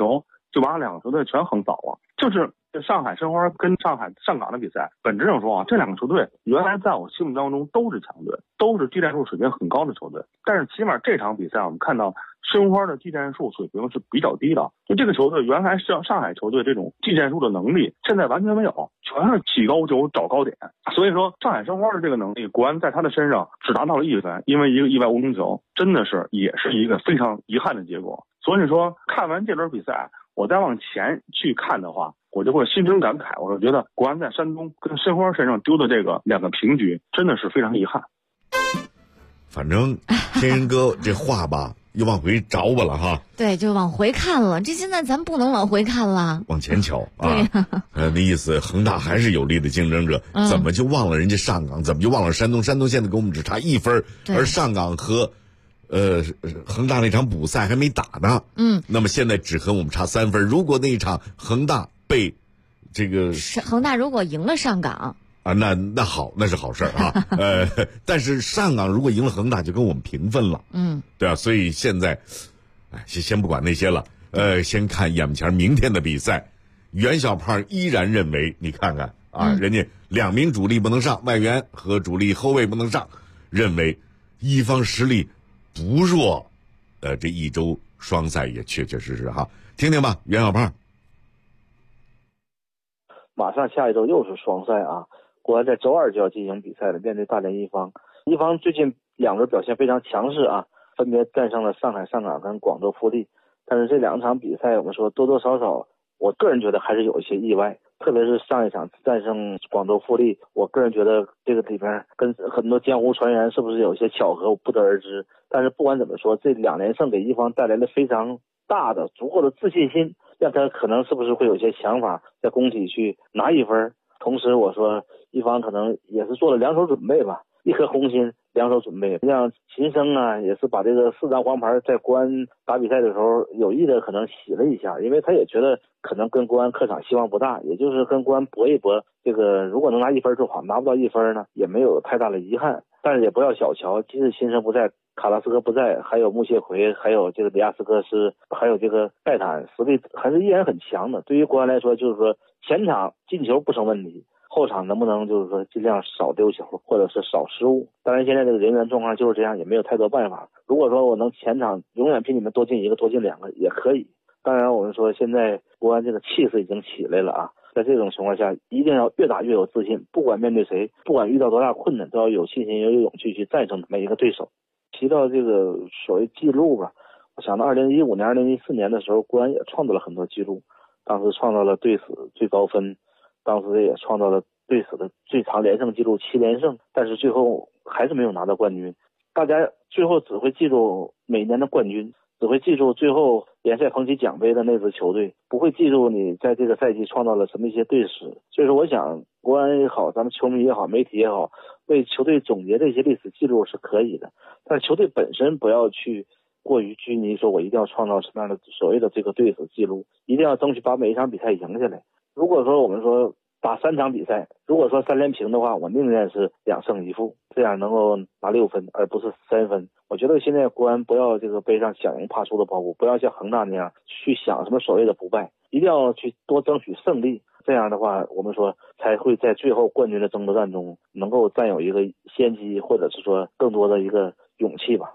就把两个球队全横扫了。就是上海申花跟上港的比赛，本质上说啊，这两个球队原来在我心目当中都是强队，都是技战术水平很高的球队。但是起码这场比赛我们看到申花的技战术水平是比较低的。就这个球队原来上海球队这种技战术的能力，现在完全没有，全是起高球找高点。所以说上海申花的这个能力，国安在他的身上只达到了1分，因为一个意外无名球，真的是也是一个非常遗憾的结果。所以说看完这轮比赛，我再往前去看的话，我就会心生感慨，我就觉得国安在山东跟申花身上丢的这个2个平局，真的是非常遗憾。 反正天人哥这话吧，又往回找我了哈。 对，就往回看了。这现在咱不能往回看了， 往前瞧啊。那意思恒大还是有力的竞争者，怎么就忘了人家上港？怎么就忘了山东？山东现在跟我们只差1分，而上港和恒大那场补赛还没打呢。那么现在只和我们差3分。如果那一场恒大被这个恒大如果赢了上港啊，那好，那是好事啊。但是上港如果赢了恒大，就跟我们平分了。对啊，所以现在，先不管那些了。先看眼前明天的比赛。袁小胖依然认为，你看看啊，人家2名主力不能上，外援和主力后卫不能上，认为一方实力不弱。这一周双赛也确确实实哈，听听吧，袁小胖。 马上下一周又是双赛啊！国安在周2就要进行比赛了，面对大连一方。一方最近2轮表现非常强势啊，分别战胜了上海上港跟广州富力。但是这2场比赛，我们说多多少少，我个人觉得还是有一些意外。特别是上一场战胜广州富力，我个人觉得这个里边跟很多江湖传言是不是有一些巧合，我不得而知。但是不管怎么说，这2连胜给一方带来了非常大的足够的自信心，让他可能是不是会有一些想法在工体去拿1分。同时我说一方可能也是做了2手准备吧，一颗红心2手准备，让秦升啊也是把这个4张黄牌在国安打比赛的时候有意的可能洗了一下，因为他也觉得可能跟国安客场希望不大，也就是跟国安搏一搏，这个如果能拿1分就好，拿不到1分呢也没有太大的遗憾。但是也不要小瞧，即使秦升不在，卡拉斯科不在，还有穆谢奎，还有这个里亚斯科斯，还有这个盖坦，实力还是依然很强的。对于国安来说，就是说前场进球不成问题，后场能不能就是说尽量少丢球，或者是少失误。当然现在这个人员状况就是这样，也没有太多办法。如果说我能前场永远比你们多进1个多进2个也可以。当然我们说现在国安这个气势已经起来了啊，在这种情况下一定要越打越有自信，不管面对谁，不管遇到多大困难，都要有信心有勇气去战胜每一个对手。提到这个所谓记录吧，我想到2015年2014年的时候，国安也创造了很多记录，当时创造了队史最高分，当时也创造了队史的最长连胜记录7连胜，但是最后还是没有拿到冠军。大家最后只会记住每年的冠军，只会记住最后联赛捧起奖杯的那支球队，不会记住你在这个赛季创造了什么一些队史。所以说我想国安也好，咱们球迷也好，媒体也好，为球队总结这些历史记录是可以的，但是球队本身不要去过于拘泥，说我一定要创造什么样的所谓的这个队史记录，一定要争取把每一场比赛赢下来。如果说我们说打3场比赛，如果说3连平的话，我宁愿是2胜1负，这样能够拿6分而不是3分。我觉得现在国安不要这个背上想赢怕输的包袱，不要像恒大那样去想什么所谓的不败，一定要去多争取胜利。这样的话我们说才会在最后冠军的争夺战中能够占有一个先机，或者是说更多的一个勇气吧。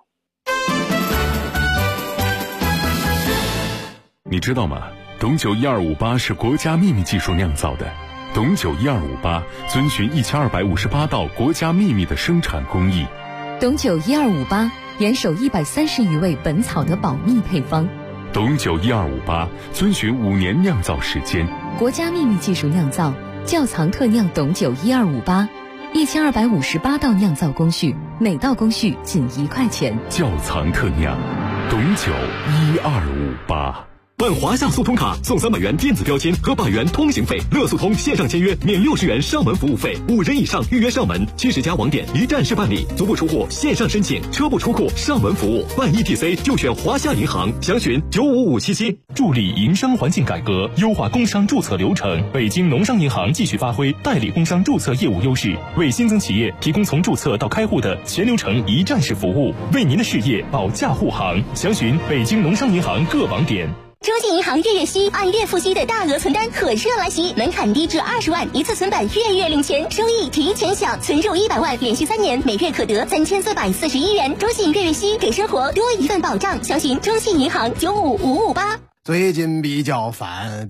你知道吗？董酒1258是国家秘密技术酿造的。董酒1258遵循1258道国家秘密的生产工艺。 董酒1258严守130余味本草的保密配方。 董酒1258遵循5年酿造时间， 国家秘密技术酿造，窖藏特酿董酒1258，1258道酿造工序，每道工序仅1块钱。 窖藏特酿，董酒1258。 办华夏速通卡送300元电子标签和100元通行费，乐速通线上签约免60元上门服务费，5人以上预约上门，70家网点一站式办理，足不出户线上申请，车不出库上门服务，办 ETC 就选华夏银行，详询95577。 助力营商环境改革，优化工商注册流程。北京农商银行继续发挥代理工商注册业务优势，为新增企业提供从注册到开户的全流程一站式服务，为您的事业保驾护航。详询北京农商银行各网点。 中信银行月月息按月付息的大额存单可热来袭，门槛低至20万，一次存版月月领钱，收益提前享，存入100万，连续3年，每月可得3441元。中信月月息给生活多一份保障，详询中信银行95558。 最近比较烦，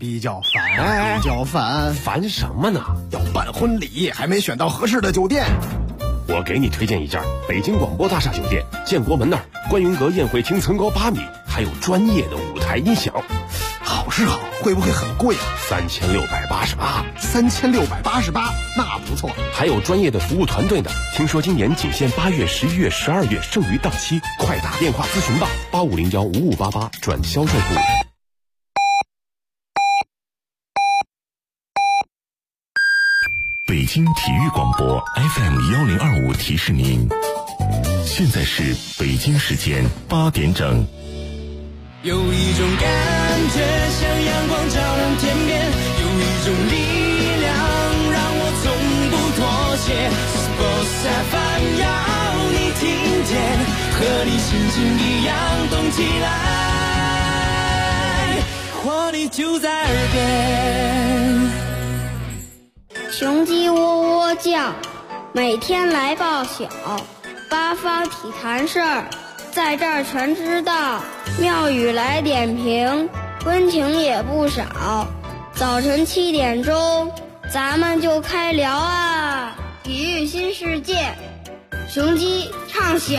烦什么呢？ 要办婚礼，还没选到合适的酒店。 我给你推荐一家北京广播大厦酒店，建国门那儿，观云阁宴会厅层高8米，还有专业的舞台音响。 好是好，会不会很贵啊 ？3688。 3688，那不错。 还有专业的服务团队呢。听说今年仅限8月、11月、12月，剩余档期，快打电话咨询吧，85015588转销售部。 北京体育广播 FM1025提示您，现在是北京时间8点整。 有一种感觉像阳光照亮天边，有一种力量让我从不妥协。Sports FM 要你听见，和你心情一样动起来，活力就在耳边。 雄鸡喔喔叫，每天来报晓，八方体坛事儿，在这儿全知道。妙语来点评，温情也不少。早晨7点钟，咱们就开聊啊！体育新世界，雄鸡唱晓。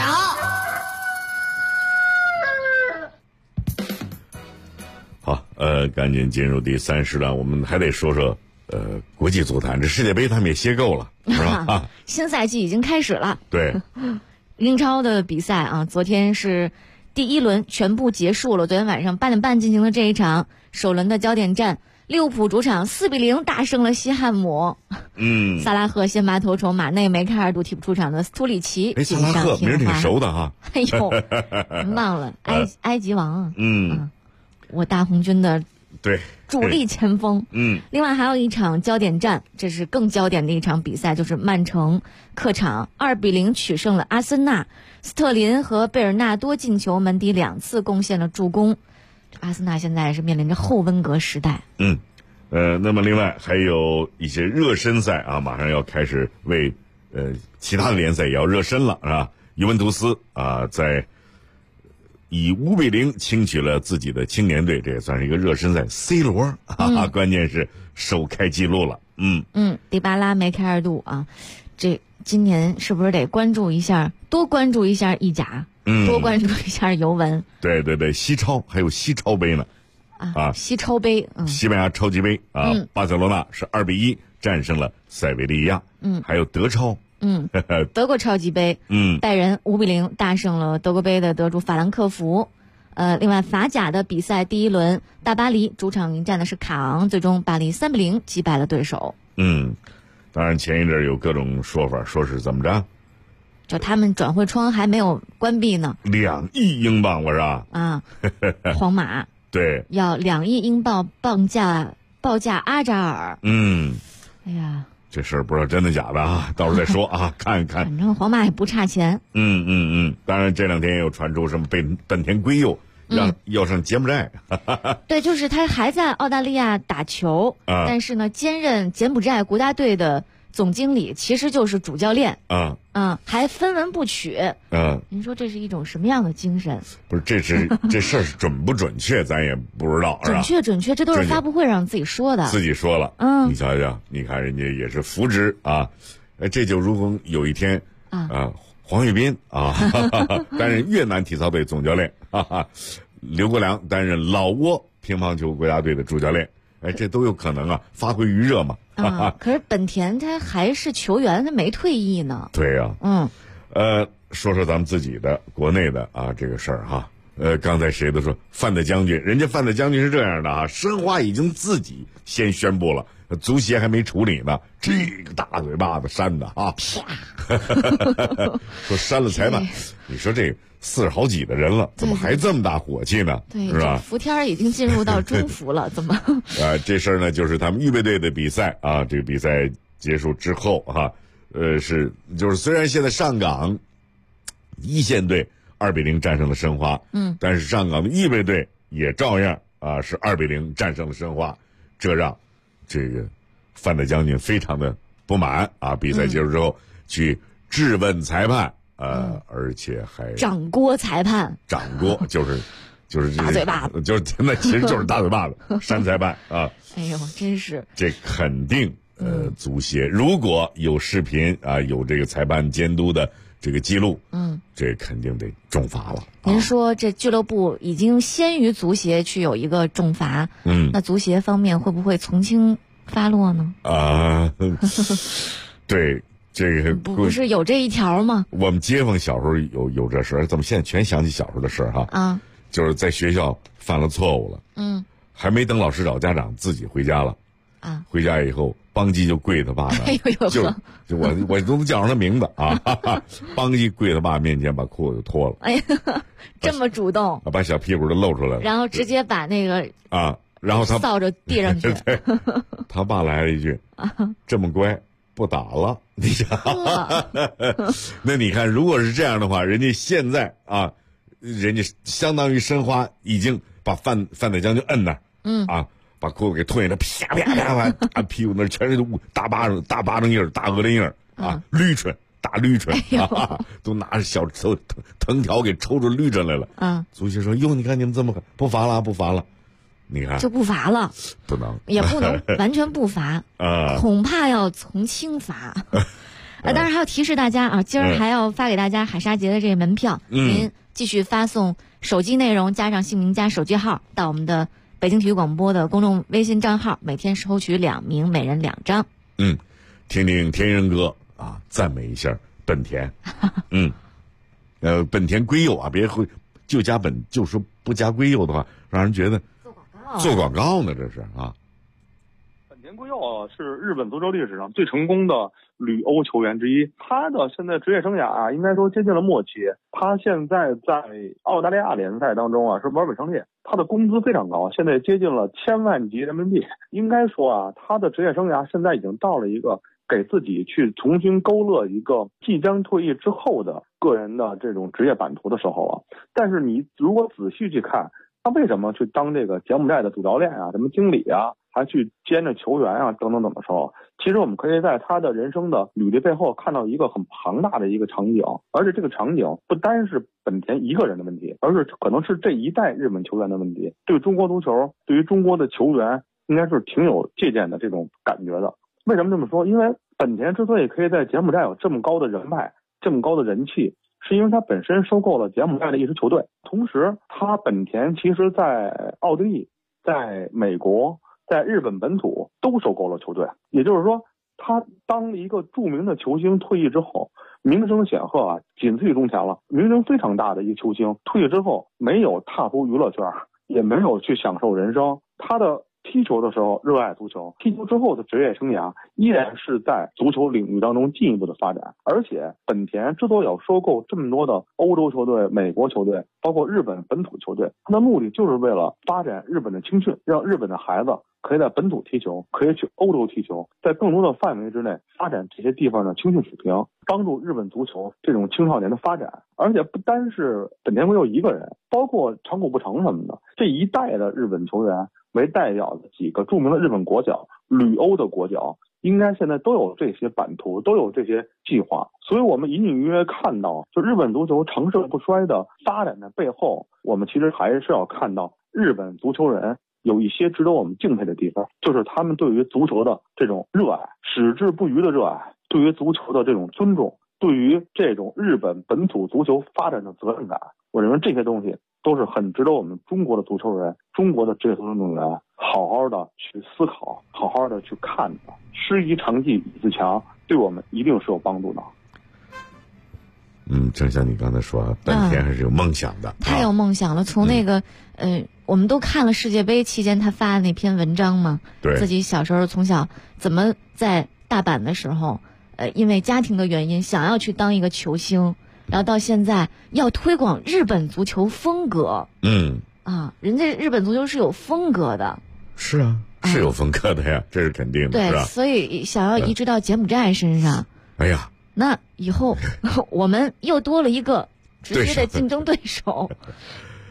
好，赶紧进入第3时段，我们还得说说。国际足坛这世界杯他们也歇够了，是吧？ 新赛季已经开始了。 对， 英超的比赛啊，昨天是第1轮全部结束了。昨天晚上8点半进行了这一场首轮的焦点战，利物浦主场4-0大胜了西汉姆。萨拉赫先拔头筹，马内、梅开2度替补出场的斯图里奇。 萨拉赫名儿挺熟的哈。 哎呦，忘了埃及王啊。我大红军的。 对， 主力前锋。另外还有一场焦点战，这是更焦点的一场比赛，就是曼城客场2-0取胜了阿森纳，斯特林和贝尔纳多进球，门迪2次贡献了助攻。阿森纳现在是面临着后温格时代。 那么另外还有一些热身赛啊，马上要开始为其他的联赛也要热身了，是吧？尤文图斯啊，在以5-0轻取了自己的青年队，这也算是一个热身赛。C 罗关键是首开纪录了。 迪巴拉梅开2度啊，这今年是不是得关注一下，多关注一下意甲，多关注一下尤文。 对，西超还有西超杯呢。 西超杯， 西班牙超级杯啊，巴塞罗那是2-1战胜了塞维利亚。还有德超。 德国超级杯，拜仁5-0大胜了德国杯的得主法兰克福。另外法甲的比赛第1轮，大巴黎主场迎战的是卡昂，最终巴黎3-0击败了对手。 当然前一阵有各种说法，说是怎么着？ 就他们转会窗还没有关闭呢。 2亿英镑，我说啊，皇马对要2亿英镑报价阿扎尔。哎呀。 这事儿不知道真的假的啊，到时候再说啊，看看。 反正皇马也不差钱。 当然这2天也有传出什么本田圭佑要上柬埔寨。 对，就是他还在澳大利亚打球，但是呢，兼任柬埔寨国家队的总经理，其实就是主教练。还分文不取。您说这是一种什么样的精神？ 不是，这事儿是准不准确，咱也不知道。 准确，这都是发布会上自己说的。 自己说了。你瞧瞧，你看人家也是扶植啊。这就如同有一天黄玉斌担任越南体操队总教练，刘国梁担任老挝乒乓球国家队的主教练。这都有可能啊，发挥余热嘛。 可是本田他还是球员，他没退役呢。 对呀。说说咱们自己的国内的这个事儿哈。刚才谁都说范德将军，人家范德将军是这样的啊，申花已经自己先宣布了，足协还没处理呢，这个大嘴巴子扇的啊，啪，说扇了裁判，你说这40好几的人了，怎么还这么大火气呢？ 对， 是吧？ 伏天已经进入到中伏了，怎么？ 这事儿呢，就是他们预备队的比赛啊，这个比赛结束之后就是虽然现在上港一线队2-0战胜了申花，但是上港的预备队也照样啊，是2-0战胜了申花，这让这个范德将军非常的不满啊。比赛结束之后去质问裁判，而且还掌掴裁判， 掌掴就是大嘴巴子， 就是那其实就是大嘴巴子，扇裁判啊。 哎呦，真是这肯定足协如果有视频啊，有这个裁判监督的这个记录，这肯定得重罚了。 您说这俱乐部已经先于足协去有一个重罚，那足协方面会不会从轻发落呢？ 对，这个不是有这一条吗？ 我们街坊小时候有这事儿，怎么现在全想起小时候的事儿哈？啊，就是在学校犯了错误了，还没等老师找家长，自己回家了。回家以后，邦基就跪他爸那，就我都能叫上他名字啊！邦基跪他爸面前，把裤子就脱了。哎呀， 这么主动， 把小屁股都露出来了， 然后直接把那个然后他扫着递上去。 他爸来了一句：“这么乖，不打了。”你想，那你看，如果是这样的话，人家现在人家相当于申花已经把范德将军摁那儿，把裤子给脱下来，啪啪啪，屁股那全是大巴掌印儿、大鹅鳞印儿捋唇，大捋唇都拿着小藤条给抽出捋唇来了。足协说：“哟，你看你们这么不罚了。”你看就不罚了， 不能， 也不能完全不罚恐怕要从轻罚。当然还要提示大家今儿还要发给大家海沙节的这个门票，您继续发送手机内容加上姓名加手机号到我们的北京体育广播的公众微信账号，每天收取2名，每人2张。 听听天人哥赞美一下本田。本田圭佑别会就加本，就说不加圭佑的话，让人觉得做广告呢，这是本田圭佑是日本足球历史上最成功的旅欧球员之一，他的现在职业生涯应该说接近了末期。他现在在澳大利亚联赛当中是玩稳胜列，他的工资非常高，现在接近了1000万级人民币。应该说他的职业生涯现在已经到了一个给自己去重新勾勒一个即将退役之后的个人的这种职业版图的时候但是你如果仔细去看，他为什么去当这个柬埔寨的主教练什么经理还去兼着球员等等的时候，其实我们可以在他的人生的履历背后看到一个很庞大的一个场景，而且这个场景不单是本田一个人的问题，而是可能是这一代日本球员的问题。对中国足球，对于中国的球员，应该是挺有借鉴的这种感觉的。为什么这么说？因为本田之所以可以在柬埔寨有这么高的人脉、这么高的人气，是因为他本身收购了柬埔寨的一支球队，同时他本田其实在奥地利、在美国、在日本本土都收购了球队。也就是说，他当一个著名的球星退役之后，名声显赫仅次于中田了，名声非常大的一个球星退役之后，没有踏足娱乐圈，也没有去享受人生，他的踢球的时候热爱足球，踢球之后的职业生涯依然是在足球领域当中进一步的发展。而且本田之所以要收购这么多的欧洲球队、美国球队，包括日本本土球队，它的目的就是为了发展日本的青训，让日本的孩子可以在本土踢球，可以去欧洲踢球，在更多的范围之内发展这些地方的青训水平，帮助日本足球这种青少年的发展。而且不单是本田圭佑一个人，包括长谷部诚什么的，这一代的日本球员为代表的几个著名的日本国脚、旅欧的国脚，应该现在都有这些版图，都有这些计划。所以我们隐隐约约看到，就日本足球长盛不衰的发展的背后，我们其实还是要看到日本足球人有一些值得我们敬佩的地方，就是他们对于足球的这种热爱，矢志不渝的热爱，对于足球的这种尊重，对于这种日本本土足球发展的责任感。我认为这些东西都是很值得我们中国的足球人、中国的职业足球运动员好好的去思考，好好的去看的。师夷长技以自强，对我们一定是有帮助的。 正像你刚才说，本田还是有梦想的， 太有梦想了。从那个我们都看了世界杯期间他发的那篇文章嘛， 对， 自己小时候从小怎么在大阪的时候，因为家庭的原因想要去当一个球星，然后到现在要推广日本足球风格。人家日本足球是有风格的。 是啊，是有风格的呀，这是肯定的。 对， 是吧？ 所以想要移植到柬埔寨身上。 哎呀， 那以后我们又多了一个直接的竞争对手。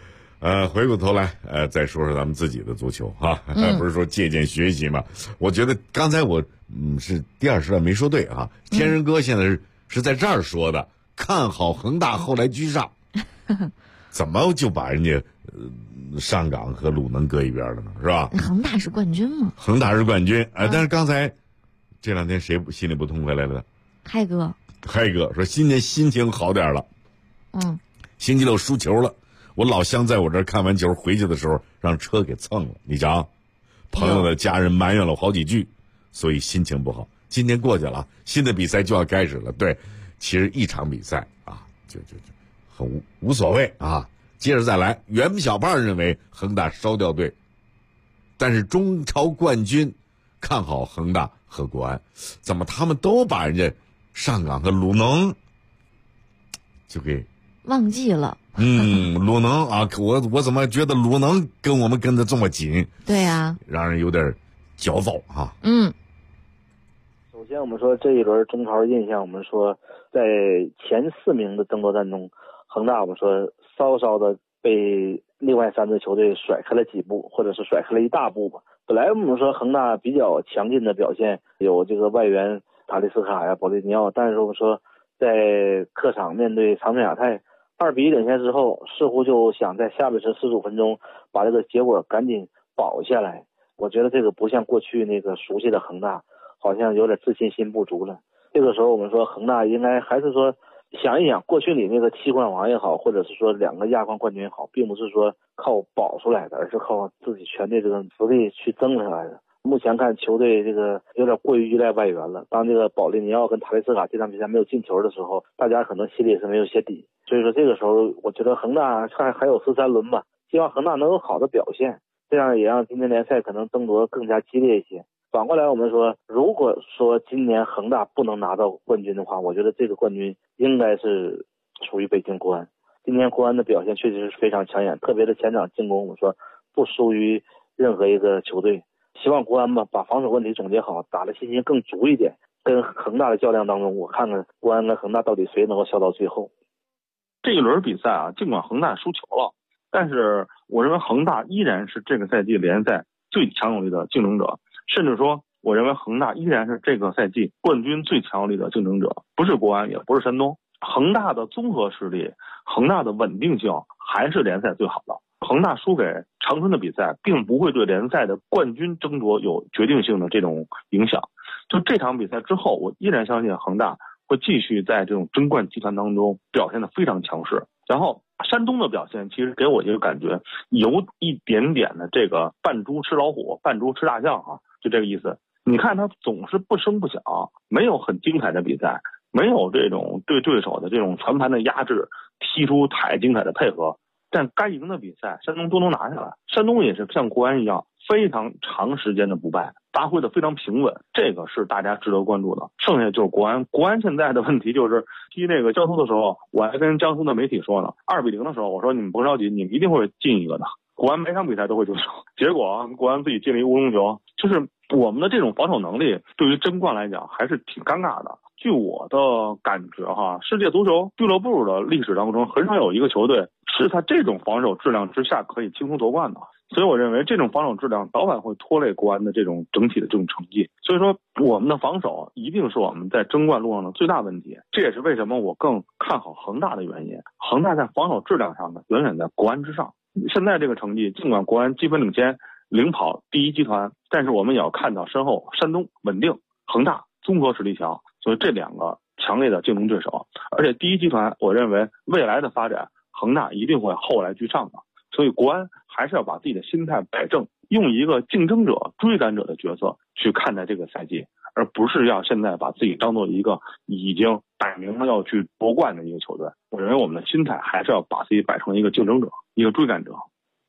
回过头来，再说说咱们自己的足球哈，不是说借鉴学习嘛？我觉得刚才我是第二时段没说对啊。天人哥现在是在这儿说的，看好恒大后来居上，怎么就把人家上港和鲁能搁一边了呢？是吧？ 恒大是冠军嘛？ 恒大是冠军，但是刚才这两天谁心里不痛快来了？ 开哥说今年心情好点了。星期六输球了。我老乡在我这儿看完球回去的时候让车给蹭了，你瞧，朋友的家人埋怨了好几句，所以心情不好。今天过去了，新的比赛就要开始了。对，其实一场比赛啊，就很无所谓啊。接着再来，袁小胖认为恒大烧掉队，但是中超冠军看好恒大和国安，怎么他们都把人家上港和鲁能就给忘记了？ 鲁能啊，我怎么觉得鲁能跟我们跟得这么紧？ 对啊， 让人有点焦躁啊。 首先我们说这一轮中超印象，我们说在前4名的争夺战中，恒大我们说稍稍的被另外3支球队甩开了几步，或者是甩开了一大步吧。本来我们说恒大比较强劲的表现，有这个外援塔利斯卡呀、保利尼奥，但是我们说在客场面对长春亚泰2-1领先之后，似乎就想在下半时45分钟把这个结果赶紧保下来。我觉得这个不像过去那个熟悉的恒大，好像有点自信心不足了。这个时候我们说恒大应该还是说想一想，过去你那个7冠王也好，或者是说2个亚冠冠军也好，并不是说靠保出来的，而是靠自己全队这个实力去争下来的。目前看球队这个有点过于依赖外援了，当这个保利尼奥跟塔利斯卡这场比赛没有进球的时候，大家可能心里是没有些底。所以说这个时候我觉得恒大还有13轮吧，希望恒大能有好的表现，这样也让今年联赛可能争夺更加激烈一些。反过来我们说，如果说今年恒大不能拿到冠军的话，我觉得这个冠军应该是属于北京国安。今年国安的表现确实是非常抢眼，特别是前场进攻我们说不输于任何一个球队。希望国安吧把防守问题总结好，打的信心更足一点。跟恒大的较量当中，我看看国安跟恒大到底谁能够笑到最后。 这一轮比赛啊，尽管恒大输球了，但是我认为恒大依然是这个赛季联赛最强有力的竞争者，甚至说我认为恒大依然是这个赛季冠军最强有力的竞争者，不是国安也不是山东。恒大的综合实力，恒大的稳定性还是联赛最好的。恒大输给长春的比赛并不会对联赛的冠军争夺有决定性的这种影响。就这场比赛之后，我依然相信恒大会继续在这种争冠集团当中表现得非常强势。然后山东的表现其实给我一个感觉，有一点点的这个扮猪吃老虎扮猪吃大象啊，就这个意思。你看他总是不声不响，没有很精彩的比赛，没有这种对对手的这种全盘的压制，踢出太精彩的配合，但该赢的比赛山东都能拿下来。山东也是像国安一样非常长时间的不败，发挥的非常平稳，这个是大家值得关注的。剩下就是国安现在的问题就是踢那个江苏的时候，我还跟江苏的媒体说呢，2-0的时候我说你们不着急，你们一定会进一个的。国安每场比赛都会丢球，结果国安自己进了一乌龙球。就是我们的这种防守能力对于争冠来讲还是挺尴尬的。据我的感觉世界足球俱乐部的历史当中很少有一个球队是在这种防守质量之下可以轻松夺冠的，所以我认为这种防守质量早晚会拖累国安的这种整体的这种成绩。所以说我们的防守一定是我们在争冠路上的最大问题，这也是为什么我更看好恒大的原因。恒大在防守质量上呢远远在国安之上。现在这个成绩，尽管国安积分领先领跑第一集团，但是我们也要看到身后山东稳定，恒大综合实力强，所以这2个强烈的竞争对手。而且第一集团我认为未来的发展恒大一定会后来居上的，所以国安还是要把自己的心态摆正，用一个竞争者追赶者的角色去看待这个赛季，而不是要现在把自己当做一个已经摆明了要去夺冠的一个球队。我认为我们的心态还是要把自己摆成一个竞争者，一个追赶者。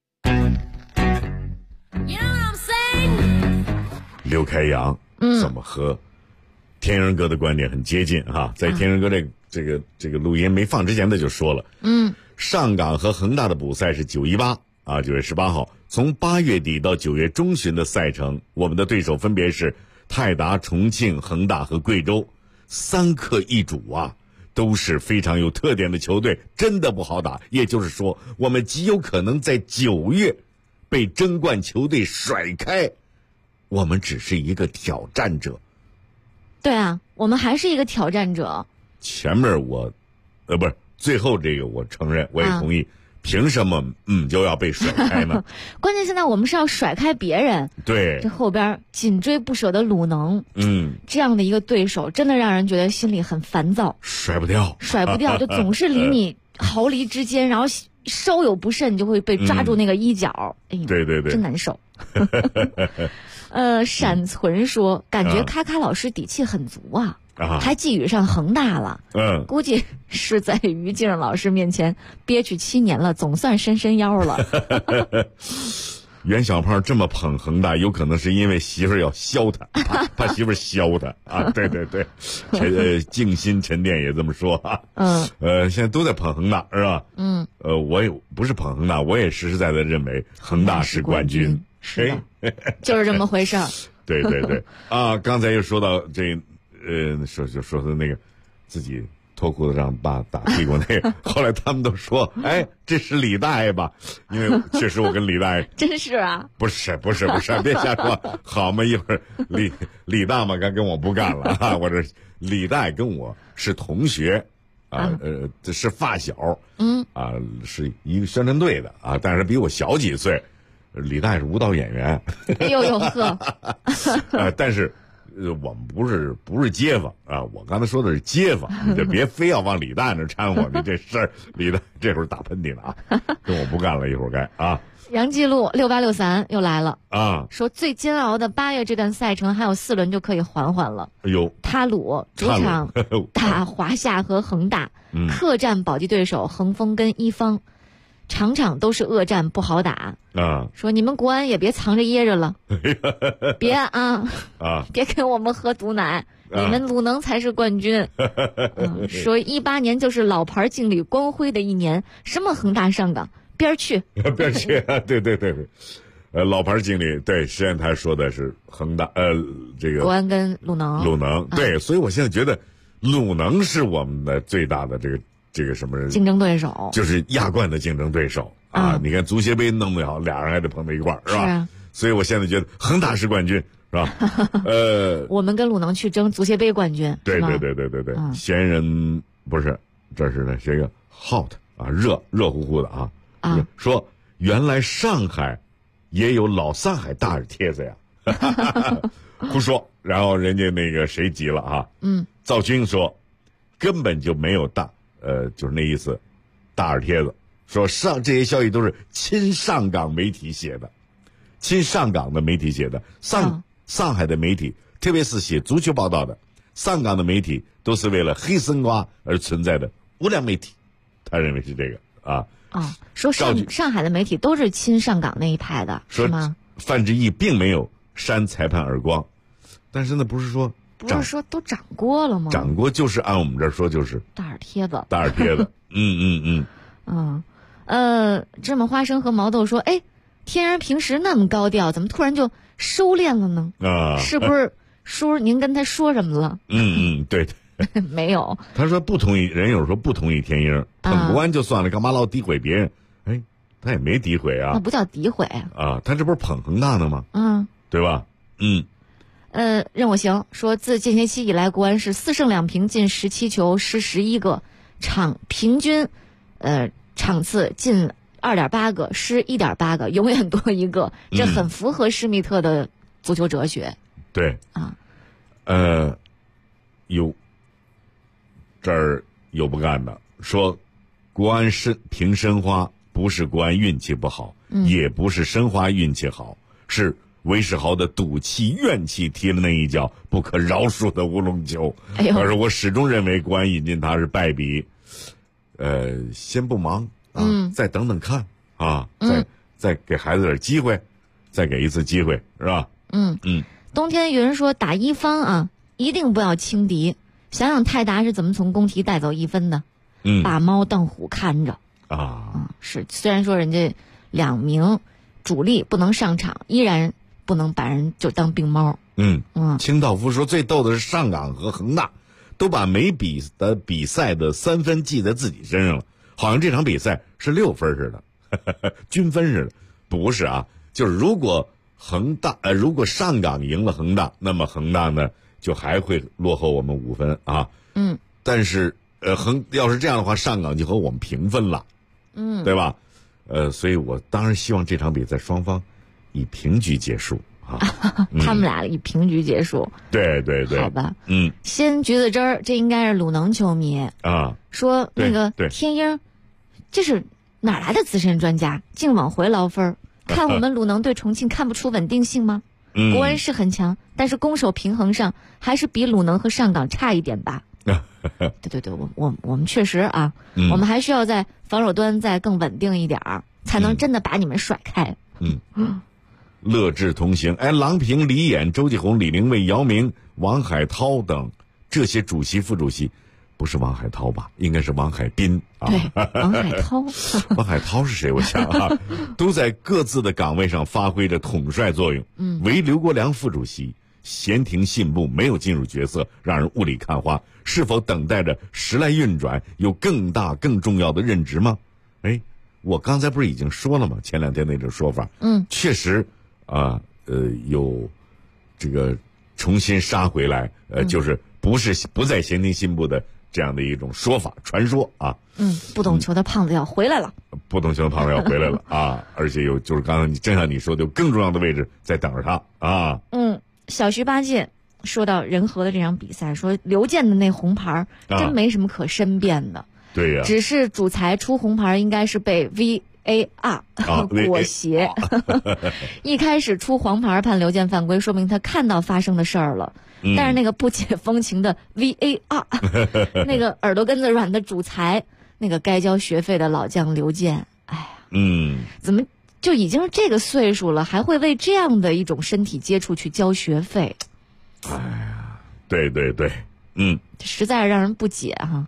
刘开阳怎么和天人哥的观点很接近哈？在天人哥这个录音没放之前他就说了，上港和恒大的补赛是918啊，9月18号，从8月底到9月中旬的赛程，我们的对手分别是泰达、重庆、恒大和贵州，3客一主啊。 都是非常有特点的球队，真的不好打。也就是说，我们极有可能在9月被争冠球队甩开，我们只是一个挑战者。 对啊，我们还是一个挑战者。 前面不是最后这个我承认，我也同意。凭什么就要被甩开呢？ 关键现在我们是要甩开别人。 对， 这后边紧追不舍的鲁能，这样的一个对手，真的让人觉得心里很烦躁。 甩不掉， 就总是离你毫厘之间，然后稍有不慎，你就会被抓住那个衣角。哎呀， 对， 真难受。闪存说，感觉咔咔老师底气很足啊。还寄予上恒大了，估计是在于静老师面前憋屈7年了，总算伸腰了。 袁小胖这么捧恒大，有可能是因为媳妇儿要削他，怕媳妇儿削他啊！对，静心沉淀也这么说啊。现在都在捧恒大是吧？我也不是捧恒大，我也实实在在认为恒大是冠军。 是的，就是这么回事儿。 对啊！刚才又说到这。说的那个自己脱裤子让爸打屁股那个，后来他们都说，哎，这是李大爷吧？因为确实我跟李大爷真是啊， 不是，别瞎说，好嘛，一会儿李大嘛该跟我不干了啊！我这李大爷跟我是同学啊，是发小，是一个宣传队的啊，但是比我小几岁。李大爷是舞蹈演员， 哎呦呵， 但是。我们不是街坊啊！我刚才说的是街坊，你就别非要往李大那掺和，你这事儿李大这会儿打喷嚏了啊，跟我不干了，一会儿该啊。 杨继路6863又来了啊， 说最煎熬的8月这段赛程还有4轮就可以缓缓了。 哎呦， 他鲁主场打华夏和恒大，客战保级对手恒丰跟一方。场场都是恶战，不好打啊！ 说你们国安也别藏着掖着了，别别给我们喝毒奶，你们鲁能才是冠军。说18年就是老牌劲旅光辉的一年，什么恒大上港，边儿去， 对，老牌劲旅，对，实验台说的是恒大，这个国安跟鲁能， 对，所以我现在觉得鲁能是我们的最大的这个什么竞争对手， 就是亚冠的竞争对手啊！你看足协杯弄不好，俩人还得碰到一块儿，是吧？ 是啊。 所以我现在觉得恒大是冠军，是吧？ 我们跟鲁能去争足协杯冠军。 对，闲人不是，这是呢，这个 hot 啊，热乎乎的啊。说原来上海也有老上海大耳贴子呀，胡说。然后人家那个谁急了啊？赵军说根本就没有就是那意思，大耳贴子说这些消息都是亲上港媒体写的，亲上港的媒体写的，上海的媒体，特别是写足球报道的，上港的媒体都是为了黑丝瓜而存在的无良媒体，他认为是这个啊。 说上海的媒体都是亲上港那一派的，是吗？ 范志毅并没有扇裁判耳光，但是呢，不是说都长过了吗？ 长过就是按我们这儿说就是大耳贴子。芝麻花生和毛豆说，哎，天然平时那么高调，怎么突然就收敛了呢？是不是叔您跟他说什么了？ 对。 没有。 他说不同意，人有时候不同意天鹰，捧国安就算了，干嘛老诋毁别人？哎，他也没诋毁啊。 那不叫诋毁啊，他这不是捧恒大呢吗？对吧？ 任我行说，自间歇期以来，国安是4胜2平，进17球，失11个，平均场次进2.8个，失1.8个，永远多一个，这很符合施密特的足球哲学。 对啊， 这儿有不干的，说国安平申花不是国安运气不好，也不是申花运气好，是韦世豪的赌气怨气踢了那一脚不可饶恕的乌龙球。而我始终认为国安引进他是败笔，先不忙啊，再等等看啊，再给孩子点机会，再给一次机会，是吧？ 冬天云说打一方啊，一定不要轻敌。想想泰达是怎么从工体带走1分的，把猫当虎看着是，虽然说人家2名主力不能上场，依然不能把人就当病猫。 清道夫说最逗的是上港和恒大， 都把每笔的比赛的3分记在自己身上了，好像这场比赛是6分似的，均分似的。不是啊，就是如果上港赢了恒大，那么恒大呢就还会落后我们5分啊。但是要是这样的话，上港就和我们平分了，对吧？所以我当然希望这场比赛双方以平局结束啊。 他们俩以平局结束。 对对对。 好吧。鲜橘子汁儿，这应该是鲁能球迷啊。 说那个天鹰，这是哪来的资深专家，净往回捞分儿？看我们鲁能对重庆看不出稳定性吗？国安是很强，但是攻守平衡上还是比鲁能和上港差一点吧。对，我们确实啊，我们还需要在防守端再更稳定一点儿，才能真的把你们甩开。 乐智同行，郎平、李演、周继红、李玲蔚、姚明、王海涛等这些主席、副主席，不是王海涛吧？应该是王海滨啊。 对，王海涛。 王海涛是谁？我想啊，都在各自的岗位上发挥着统帅作用。唯刘国梁副主席闲庭信步，没有进入角色，让人雾里看花。是否等待着时来运转，有更大更重要的任职吗？我刚才不是已经说了吗？前2天那种说法，确实有这个重新杀回来，就是不再闲庭信步的这样的一种说法传说啊。 不懂球的胖子要回来了。 不懂球的胖子要回来了啊！而且就是刚才正像你说的，有更重要的位置在等着他啊。 小徐八戒说到仁和的这场比赛，说刘健的那红牌真没什么可申辩的。 对呀， 只是主裁出红牌应该是被 VAR 裹挟。一开始出黄牌判刘健犯规，说明他看到发生的事儿了。但是那个不解风情的 VAR， 那个耳朵根子软的主裁，那个该交学费的老将刘健，哎呀，怎么就已经是这个岁数了，还会为这样的一种身体接触去交学费？ 哎呀，对， 实在是让人不解哈。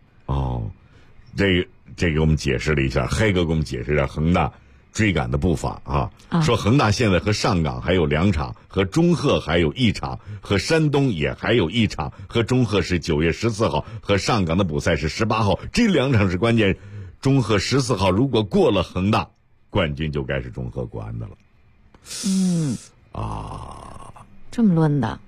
这给我们解释了一下，黑哥给我们解释一下恒大追赶的步伐啊。说恒大现在和上港还有2场，和中赫还有1场，和山东也还有1场，和中赫是9月14号，和上港的补赛是18号，这2场是关键。中赫14号如果过了恒大，冠军就该是中赫国安的了。 这么论的，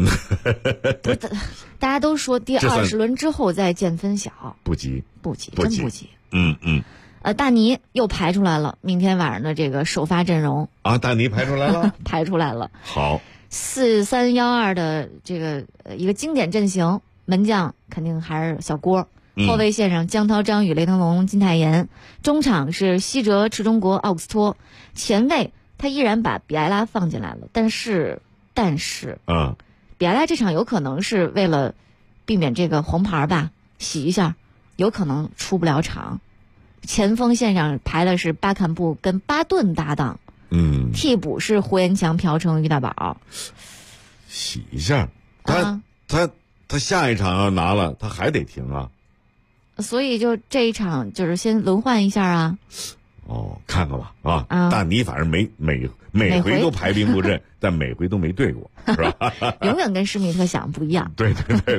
大家都说第20轮之后再见分晓， 不急， 真不急。大尼又排出来了，明天晚上的这个首发阵容啊，大尼排出来了， 排出来了。 好 ，4-3-1-2的这个一个经典阵型，门将肯定还是小郭，后卫线上江涛、张宇、雷腾龙、金泰妍，中场是西哲、赤中国、奥古斯托，前卫他依然把比埃拉放进来了，但是，比埃拉这场有可能是为了避免这个红牌吧，洗一下，有可能出不了场。前锋线上排的是巴坎布跟巴顿搭档，替补是胡延强、朴成、于大宝。 洗一下，他下一场要拿了，他还得停啊。 所以就这一场就是先轮换一下啊。 看看吧啊！大尼反正每回都排兵布阵，但每回都没对过，是吧？ 永远跟施密特想不一样。 对，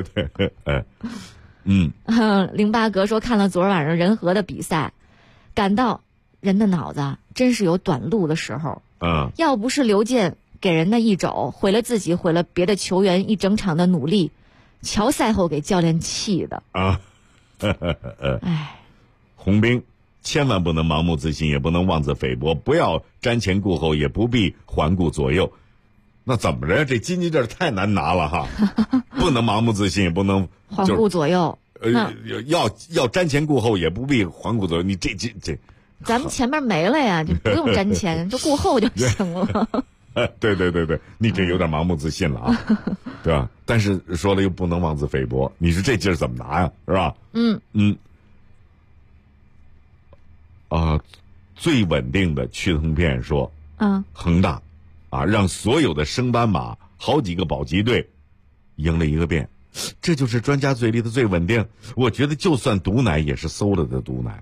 08格说看了昨晚上仁和的比赛，感到人的脑子真是有短路的时候。要不是刘健给人的一肘，毁了自己，毁了别的球员一整场的努力，乔赛后给教练气的啊！ 红兵。千万不能盲目自信，也不能妄自菲薄，不要瞻前顾后，也不必环顾左右。那怎么着？这金鸡这太难拿了哈！不能盲目自信，也不能环顾左右。 要瞻前顾后，也不必环顾左右。你这， 咱们前面没了呀，就不用瞻前，就顾后就行了。 对，你这有点盲目自信了啊，对吧？但是说了又不能妄自菲薄，你说这劲儿怎么拿呀？是吧？最稳定的趋同片说，恒大，让所有的升班马好几个保级队赢了一个遍，这就是专家嘴里的最稳定。我觉得就算毒奶也是馊了的毒奶。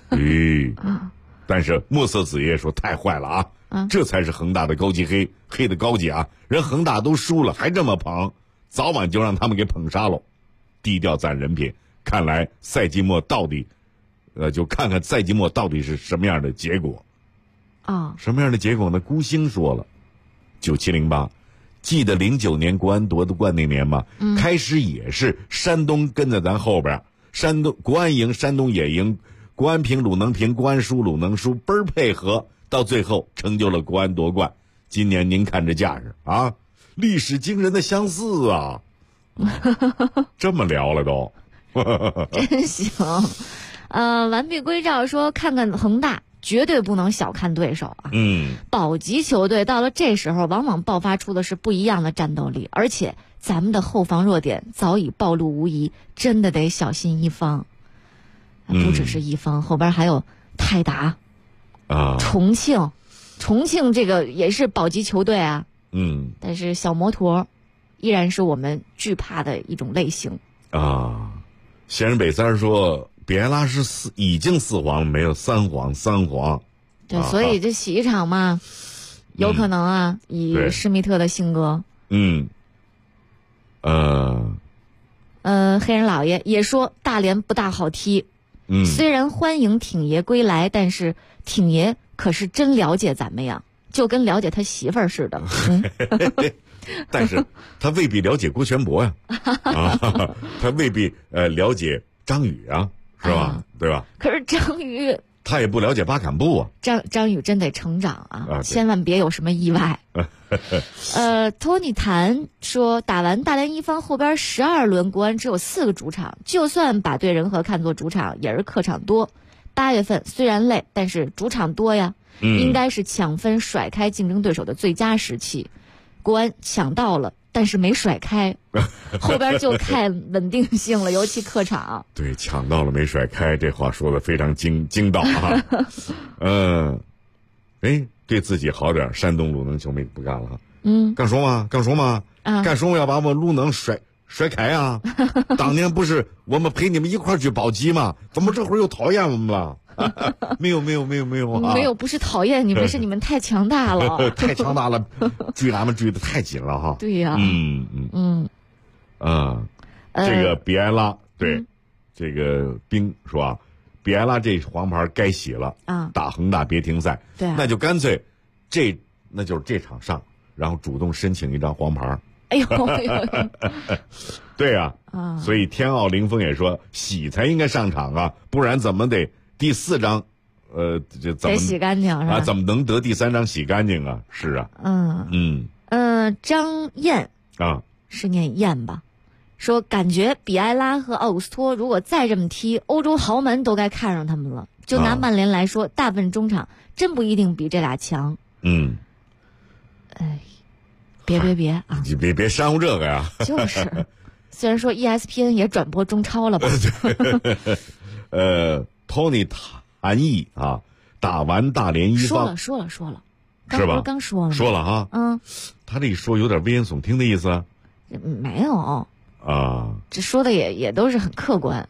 但是墨色子夜说太坏了啊，这才是恒大的高级黑的高级啊！人恒大都输了还这么捧，早晚就让他们给捧杀喽。 低调攒人品。看来赛季末到底，就看看赛季末到底是什么样的结果。什么样的结果呢？孤星说了，9708，记得09年国安夺得冠那年吗？开始也是山东跟在咱后边，山东国安赢，山东也赢，国安平鲁能平，国安输鲁能输，倍儿配合，到最后成就了国安夺冠。今年您看这架势啊，历史惊人的相似啊！这么聊了都。 真行。完璧归赵说，看看恒大绝对不能小看对手啊。保级球队到了这时候往往爆发出的是不一样的战斗力，而且咱们的后防弱点早已暴露无遗，真的得小心一方。不只是一方，后边还有泰达重庆这个也是保级球队啊。但是小摩托依然是我们惧怕的一种类型啊。闲人北三说，比埃拉是已经4黄，没有3黄。 对，所以这洗一场嘛，有可能啊，以施密特的性格。黑人老爷也说大连不大好踢。虽然欢迎挺爷归来，但是挺爷可是真了解咱们呀，就跟了解他媳妇儿似的。 但是他未必了解郭全博呀，他未必了解张宇啊，是吧？对吧？ 可是张宇他也不了解巴坎布啊。 张宇真得成长啊，千万别有什么意外。托尼谭说，打完大连一方后边12轮，国安只有4个主场，就算把对人和看作主场，也是客场多。8月份虽然累，但是主场多呀，应该是抢分甩开竞争对手的最佳时期。国安抢到了，但是没甩开，后边就看稳定性了，尤其客场。 对，抢到了没甩开，这话说的非常精到啊。对自己好点，山东鲁能球迷不干了。干说嘛，干说要把我们鲁能甩开啊！当年不是我们陪你们一块儿去保级吗？怎么这会儿又讨厌我们了？没有啊！ 没有，不是讨厌你们，是你们太强大了， 太强大了，追咱们追的太紧了哈。 对呀， 这个比埃拉对，这个兵说啊，比埃拉这黄牌该洗了啊，打恒大别停赛， 对， 那就干脆那就是这场上，然后主动申请一张黄牌。 哎呦， 对呀，所以天奥凌风也说洗才应该上场啊，不然怎么得第4张，这怎么得洗干净是吧？ 怎么能得第3张洗干净啊？是啊， 张燕是念燕吧？说感觉比埃拉和奥古斯托如果再这么踢，欧洲豪门都该看上他们了。就拿曼联来说，大部分中场真不一定比这俩强。别啊！ 你别煽乎这个呀！ 就是，虽然说 ESPN 也转播中超了吧。 Tony 谭毅啊，打完大连一方说了， 是吧？ 刚说了， 说了哈。他这一说有点危言耸听的意思。 没有啊，这说的也都是很客观。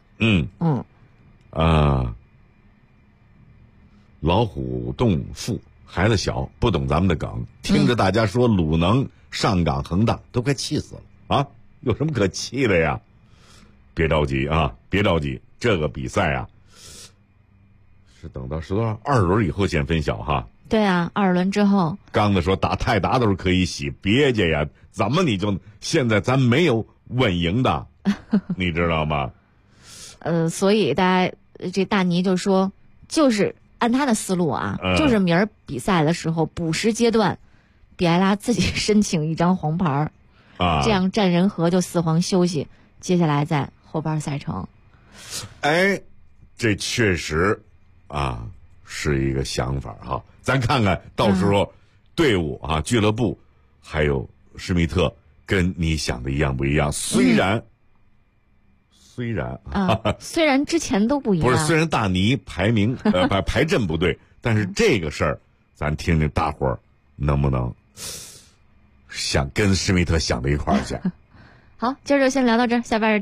老虎洞富，孩子小不懂咱们的梗，听着大家说鲁能上港恒大都快气死了啊！有什么可气的呀？别着急啊，别着急，这个比赛啊是等到是多少2轮以后先分晓哈。 对啊，2轮之后。 刚才说打泰达都是可以洗，别介呀，怎么你就现在咱没有稳赢的，你知道吗？ 所以这大尼就说，就是按他的思路啊，就是明儿比赛的时候补时阶段，比埃拉自己申请一张黄牌这样占人和就4黄休息，接下来在后边赛程。 这确实是一个想法哈。咱看看到时候队伍俱乐部还有施密特跟你想的一样不一样？虽然之前都不一样， 不是，虽然大尼排名排阵不对，但是这个事儿咱听听大伙儿能不能想跟施密特想到一块儿去。 好，今儿就先聊到这儿，下边